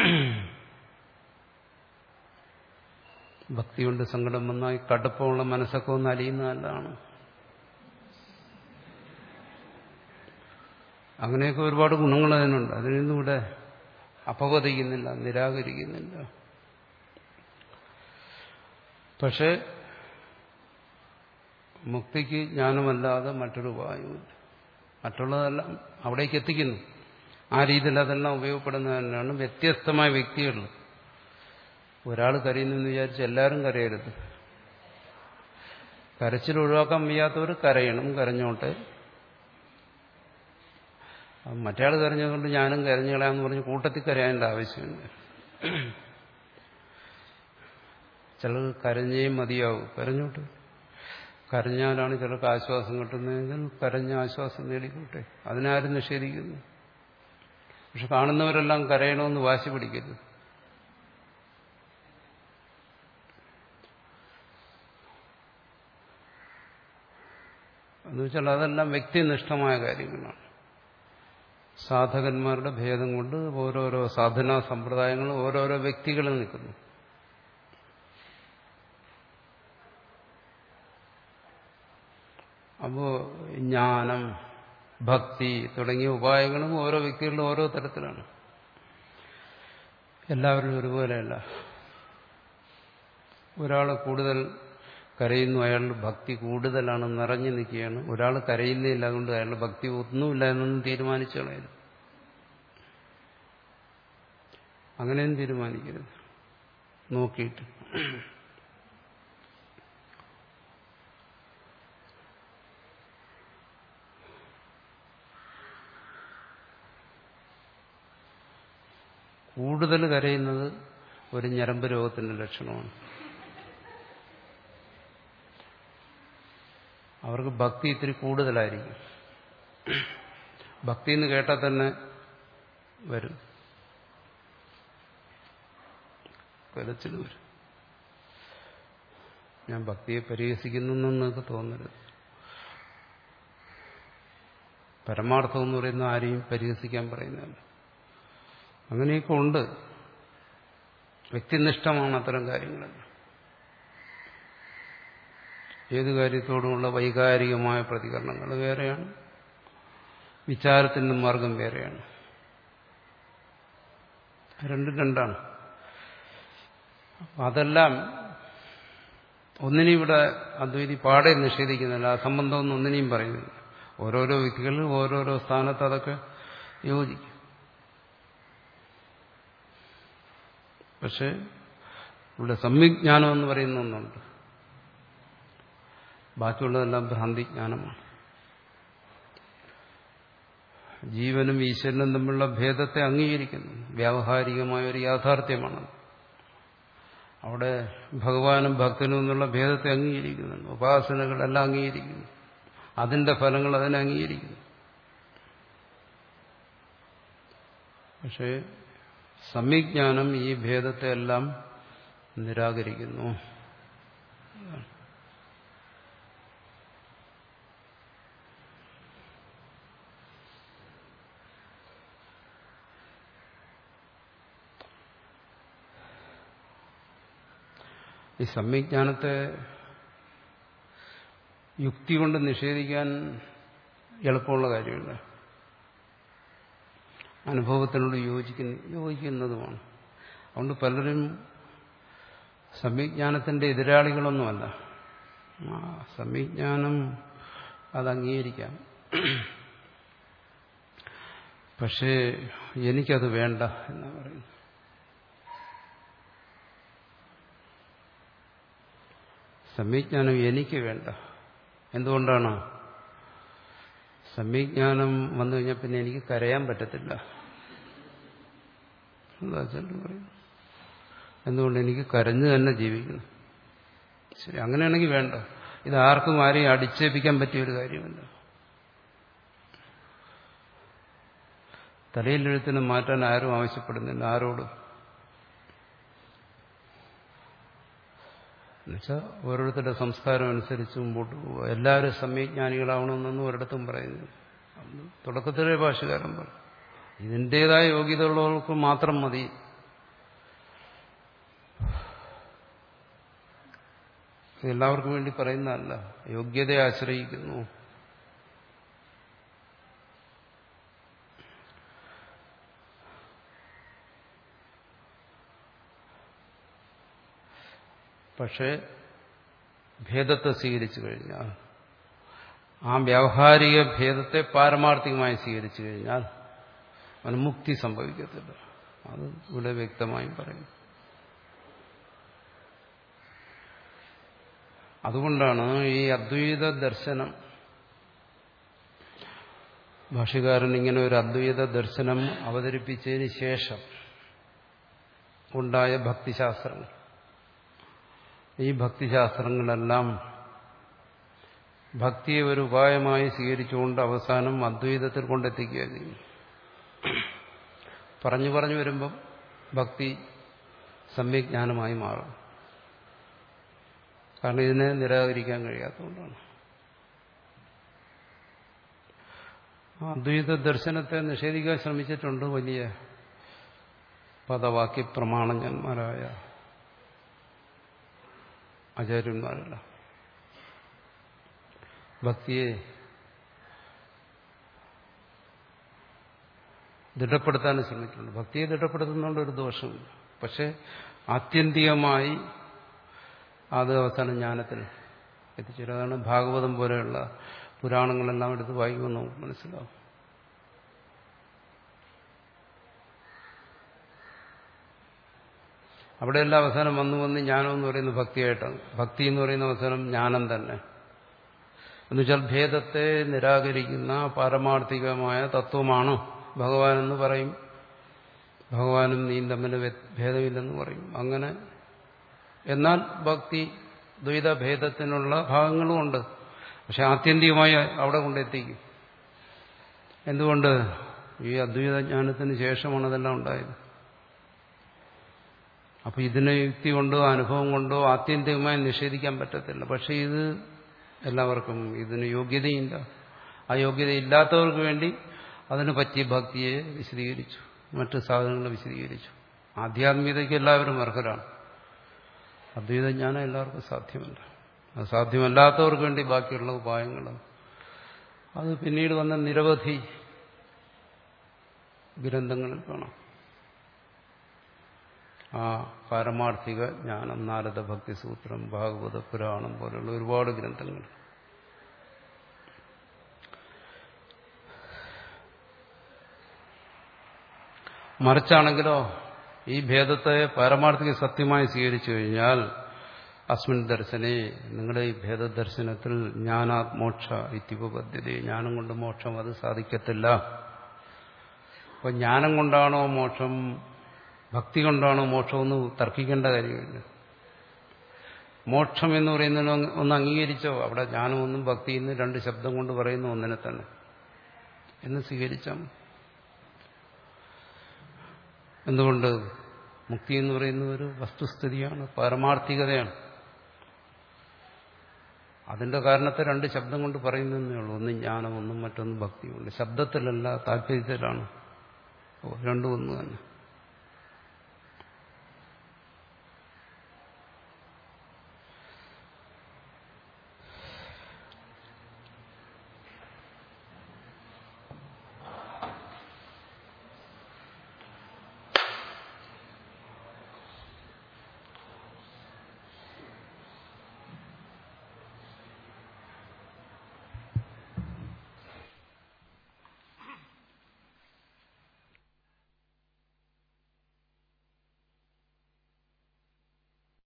A: ഭക്തി കൊണ്ട് സങ്കടം വന്നാൽ കടുപ്പമുള്ള മനസ്സൊക്കെ ഒന്ന് അലിയുന്ന നല്ലതാണ്. അങ്ങനെയൊക്കെ ഒരുപാട് ഗുണങ്ങൾ അതിനുണ്ട്. അതിനൊന്നും ഇവിടെ അപവദിക്കുന്നില്ല, നിരാകരിക്കുന്നില്ല. പക്ഷെ മുക്തിക്ക് ജ്ഞാനമല്ലാതെ മറ്റൊരു ഉപായവുമില്ല. മറ്റുള്ളതെല്ലാം അവിടേക്ക് എത്തിക്കുന്നു. ആ രീതിയിൽ അതെല്ലാം ഉപയോഗപ്പെടുന്നത് തന്നെയാണ്. വ്യത്യസ്തമായ വ്യക്തികൾ, ഒരാൾ കരയുന്നെന്ന് വിചാരിച്ച് എല്ലാവരും കരയരുത്. കരച്ചിൽ ഒഴിവാക്കാൻ വയ്യാത്തവർ കരയണം, കരഞ്ഞോട്ടെ. മറ്റയാൾ കരഞ്ഞതുകൊണ്ട് ഞാനും കരഞ്ഞു കളയാമെന്ന് പറഞ്ഞ് കൂട്ടത്തിൽ കരയാനുള്ള ആവശ്യമുണ്ട്. ചിലർ കരഞ്ഞേ മതിയാവും, കരഞ്ഞോട്ടെ. കരഞ്ഞാലാണ് ചിലർക്ക് ആശ്വാസം കിട്ടുന്നതെങ്കിൽ കരഞ്ഞ ആശ്വാസം നേടിക്കോട്ടെ, അതിനാരും നിഷേധിക്കുന്നു. പക്ഷെ കാണുന്നവരെല്ലാം കരയണമെന്ന് വാശി പിടിക്കരുത്. എന്നുവെച്ചാൽ അതെല്ലാം വ്യക്തിനിഷ്ഠമായ കാര്യങ്ങളാണ്. സാധകന്മാരുടെ ഭേദം കൊണ്ട് ഓരോരോ സാധനാ സമ്പ്രദായങ്ങളും ഓരോരോ വ്യക്തികളിൽ നിൽക്കുന്നു. അപ്പോ ജ്ഞാനം, ഭക്തി തുടങ്ങിയ ഉപായങ്ങളും ഓരോ വ്യക്തികളിലും ഓരോ തരത്തിലാണ്. എല്ലാവരും ഒരുപോലെയല്ല. ഒരാൾ കൂടുതൽ കരയുന്നു, അയാളുടെ ഭക്തി കൂടുതലാണ്, നിറഞ്ഞു നിൽക്കുകയാണ്. ഒരാൾ കരയുന്നില്ല, അതുകൊണ്ട് അയാളുടെ ഭക്തി ഒന്നുമില്ല എന്നൊന്നും തീരുമാനിച്ചു കളയരുത്. അങ്ങനെയും തീരുമാനിക്കരുത്. നോക്കിയിട്ട് കൂടുതൽ കരയുന്നത് ഒരു ഞരമ്പ് രോഗത്തിന്റെ ലക്ഷണമാണ്. അവർക്ക് ഭക്തി ഇത്തിരി കൂടുതലായിരിക്കും. ഭക്തി എന്ന് കേട്ടാൽ തന്നെ വരും, കരച്ചിൽ വരും. ഞാൻ ഭക്തിയെ പരിഹസിക്കുന്നു എന്നൊക്കെ തോന്നരുത്. പരമാർത്ഥം എന്ന് പറയുന്ന ആരെയും പരിഹസിക്കാൻ പറയുന്നതല്ല. അങ്ങനെയൊക്കെ ഉണ്ട്. വ്യക്തിനിഷ്ഠമാണ് അത്തരം കാര്യങ്ങളെല്ലാം. ഏത് കാര്യത്തോടുമുള്ള വൈകാരികമായ പ്രതികരണങ്ങൾ വേറെയാണ്, വിചാരത്തിന്റെ മാർഗം വേറെയാണ്. രണ്ടും രണ്ടാണ്. അതെല്ലാം ഒന്നിനെയും ഇവിടെ അദ്വൈതി പാടെ നിഷേധിക്കുന്നില്ല. ആ സംബന്ധമൊന്നും ഒന്നിനെയും പറയുന്നില്ല. ഓരോരോ വ്യക്തികളിൽ ഓരോരോ സ്ഥാനത്ത് അതൊക്കെ യോജിക്കും. പക്ഷെ ഇവിടെ സമ്യജ്ഞാനം എന്ന് പറയുന്ന ഒന്നുണ്ട്. ബാക്കിയുള്ളതെല്ലാം ഭ്രാന്തിജ്ഞാനമാണ്. ജീവനും ഈശ്വരനും തമ്മിലുള്ള ഭേദത്തെ അംഗീകരിക്കുന്നു. വ്യാവഹാരികമായ ഒരു യാഥാർത്ഥ്യമാണ്. അവിടെ ഭഗവാനും ഭക്തനും എന്നുള്ള ഭേദത്തെ അംഗീകരിക്കുന്നുണ്ട്. ഉപാസനകളെല്ലാം അംഗീകരിക്കുന്നു. അതിന്റെ ഫലങ്ങൾ അതിനെ അംഗീകരിക്കുന്നു. പക്ഷേ സമ്യജ്ഞാനം ഈ ഭേദത്തെ എല്ലാം നിരാകരിക്കുന്നു. ഈ സമ്യജ്ഞാനത്തെ യുക്തി കൊണ്ട് നിഷേധിക്കാൻ എളുപ്പമുള്ള കാര്യമില്ല. അനുഭവത്തിനോട് യോജിക്കുന്ന യോജിക്കുന്നതുമാണ്. അതുകൊണ്ട് പലരും സമ്യജ്ഞാനത്തിന്റെ എതിരാളികളൊന്നുമല്ല. ആ സമ്യജ്ഞാനം അത് അംഗീകരിക്കാം. പക്ഷേ എനിക്കത് വേണ്ട എന്നാണ് പറയുന്നത്. സമ്യജ്ഞാനം എനിക്ക് വേണ്ട. എന്തുകൊണ്ടാണ്? സമ്യജ്ഞാനം വന്നു കഴിഞ്ഞാൽ പിന്നെ എനിക്ക് കരയാൻ പറ്റത്തില്ല. എന്താ ചെല്ലു പറയുന്നു. എന്തുകൊണ്ട്? എനിക്ക് കരഞ്ഞു തന്നെ ജീവിക്കണം. ശരി, അങ്ങനെയാണെങ്കിൽ വേണ്ട. ഇത് ആർക്കും ആരെയും അടിച്ചേൽപ്പിക്കാൻ പറ്റിയൊരു കാര്യമല്ല. തലയിലെഴുത്തിനെ മാറ്റാൻ ആരും ആവശ്യപ്പെടുന്നില്ല. ആരോടും. എന്നുവെച്ചാൽ ഓരോരുത്തരുടെ സംസ്കാരം അനുസരിച്ച് മുമ്പോട്ട് പോവുക. എല്ലാവരും സമ്യജ്ഞാനികളാവണമെന്നൊന്നും ഒരിടത്തും പറയുന്നില്ല. തുടക്കത്തിലെ ഭാഷകാരൻ പറയും ഇതിൻ്റെതായ യോഗ്യത ഉള്ളവർക്ക് മാത്രം മതി. എല്ലാവർക്കും വേണ്ടി പറയുന്നതല്ല, യോഗ്യതയെ ആശ്രയിക്കുന്നു. പക്ഷേ ഭേദത്തെ സ്വീകരിച്ചു കഴിഞ്ഞാൽ, ആ വ്യാവഹാരിക ഭേദത്തെ പാരമാർത്ഥികമായി സ്വീകരിച്ചു കഴിഞ്ഞാൽ അവന് മുക്തി സംഭവിക്കത്തില്ല. അത് ഇവിടെ വ്യക്തമായും പറയും. അതുകൊണ്ടാണ് ഈ അദ്വൈത ദർശനം, ഭാഷ്യകാരൻ ഇങ്ങനെ ഒരു അദ്വൈത ദർശനം അവതരിപ്പിച്ചതിന് ശേഷം ഉണ്ടായ ഭക്തിശാസ്ത്രങ്ങൾ, ഈ ഭക്തിശാസ്ത്രങ്ങളെല്ലാം ഭക്തിയെ ഒരു ഉപായമായി സ്വീകരിച്ചുകൊണ്ട് അവസാനം അദ്വൈതത്തിൽ കൊണ്ടെത്തിക്കുകയാണ് ചെയ്യും. പറഞ്ഞു പറഞ്ഞു വരുമ്പം ഭക്തി സമ്യജ്ഞാനമായി മാറും. കാരണം ഇതിനെ നിരാകരിക്കാൻ കഴിയാത്തതുകൊണ്ടാണ്. അദ്വൈത ദർശനത്തെ നിഷേധിക്കാൻ ശ്രമിച്ചിട്ടുണ്ട് വലിയ പദവാക്യ പ്രമാണജ്ഞന്മാരായ ആചാര്യന്മാരല്ല. ഭക്തിയെ ദൃഢപ്പെടുത്താനും ശ്രമിച്ചിട്ടുണ്ട്. ഭക്തിയെ ദൃഢപ്പെടുത്തുന്നതുകൊണ്ട് ഒരു ദോഷമില്ല. പക്ഷെ ആത്യന്തികമായി അത് അവസാനം ജ്ഞാനത്തിൽ എത്തിച്ചേരും. അതാണ് ഭാഗവതം പോലെയുള്ള പുരാണങ്ങളെല്ലാം എടുത്ത് വായിക്കുമ്പോൾ നമുക്ക് മനസ്സിലാവും. അവിടെയെല്ലാം അവസാനം വന്നു വന്ന് ജ്ഞാനം എന്ന് പറയുന്നത് ഭക്തിയായിട്ടാണ്. ഭക്തി എന്ന് പറയുന്ന അവസാനം ജ്ഞാനം തന്നെ. എന്നുവെച്ചാൽ ഭേദത്തെ നിരാകരിക്കുന്ന പാരമാർത്ഥികമായ തത്വമാണ് ഭഗവാനെന്ന് പറയും. ഭഗവാനും നീയും തമ്മിൽ ഭേദമില്ലെന്ന് പറയും. അങ്ങനെ എന്നാൽ ഭക്തി ദ്വൈതഭേദത്തിനുള്ള ഭാഗങ്ങളുമുണ്ട്. പക്ഷെ ആത്യന്തികമായി അവിടെ കൊണ്ടെത്തിക്കും. എന്തുകൊണ്ട്? ഈ അദ്വൈതജ്ഞാനത്തിന് ശേഷമാണ് അതെല്ലാം ഉണ്ടായത്. അപ്പൊ ഇതിനെ യുക്തി കൊണ്ടോ അനുഭവം കൊണ്ടോ ആത്യന്തികമായി നിഷേധിക്കാൻ പറ്റത്തില്ല. പക്ഷെ ഇത് എല്ലാവർക്കും ഇതിന് യോഗ്യതയില്ല. ആ യോഗ്യതയില്ലാത്തവർക്ക് വേണ്ടി അതിന് പറ്റിയ ഭക്തിയെ വിശദീകരിച്ചു, മറ്റ് സാധനങ്ങൾ വിശദീകരിച്ചു. ആധ്യാത്മികതയ്ക്ക് എല്ലാവരും അർഹരാണ്. അദ്വൈതജ്ഞാനം എല്ലാവർക്കും സാധ്യമല്ല. അത് സാധ്യമല്ലാത്തവർക്ക് വേണ്ടി ബാക്കിയുള്ള ഉപായങ്ങൾ, അത് പിന്നീട് വന്ന നിരവധി ഗ്രന്ഥങ്ങളിൽ കാണാം. ആ പാരമാർത്ഥിക ജ്ഞാനം, നാരദ ഭക്തിസൂത്രം, ഭാഗവത പുരാണം പോലുള്ള ഒരുപാട് ഗ്രന്ഥങ്ങൾ. മറിച്ചാണെങ്കിലോ ഈ ഭേദത്തെ പാരമാർത്ഥിക സത്യമായി സ്വീകരിച്ചു കഴിഞ്ഞാൽ അസ്മിൻ ദർശനെ, നിങ്ങളുടെ ഈ ഭേദദർശനത്തിൽ ജ്ഞാനാത് മോക്ഷ ഇത്യുപപദ്ധ്യത, ജ്ഞാനം കൊണ്ട് മോക്ഷം അത് സാധിക്കത്തില്ല. അപ്പൊ ജ്ഞാനം കൊണ്ടാണോ മോക്ഷം, ഭക്തി കൊണ്ടാണോ മോക്ഷമെന്ന് തർക്കിക്കേണ്ട കാര്യമില്ല. മോക്ഷം എന്ന് പറയുന്നതിന് ഒന്ന് അംഗീകരിച്ചോ, അവിടെ ജ്ഞാനമൊന്നും ഭക്തിയെന്ന് രണ്ട് ശബ്ദം കൊണ്ട് പറയുന്ന ഒന്നിനെ തന്നെ എന്ന് സ്വീകരിച്ചാൽ. എന്തുകൊണ്ട്? മുക്തി എന്ന് പറയുന്നത് ഒരു വസ്തുസ്ഥിതിയാണ്, പാരമാർത്ഥികതയാണ്. അതിന്റെ കാരണത്തെ രണ്ട് ശബ്ദം കൊണ്ട് പറയുന്നതേ ഉള്ളൂ. ഒന്ന് ജ്ഞാനം, ഒന്നും മറ്റൊന്നും ഭക്തിയുണ്ട്. ശബ്ദത്തിലല്ല, താല്പര്യത്തിലാണ്. രണ്ടും ഒന്ന് തന്നെ.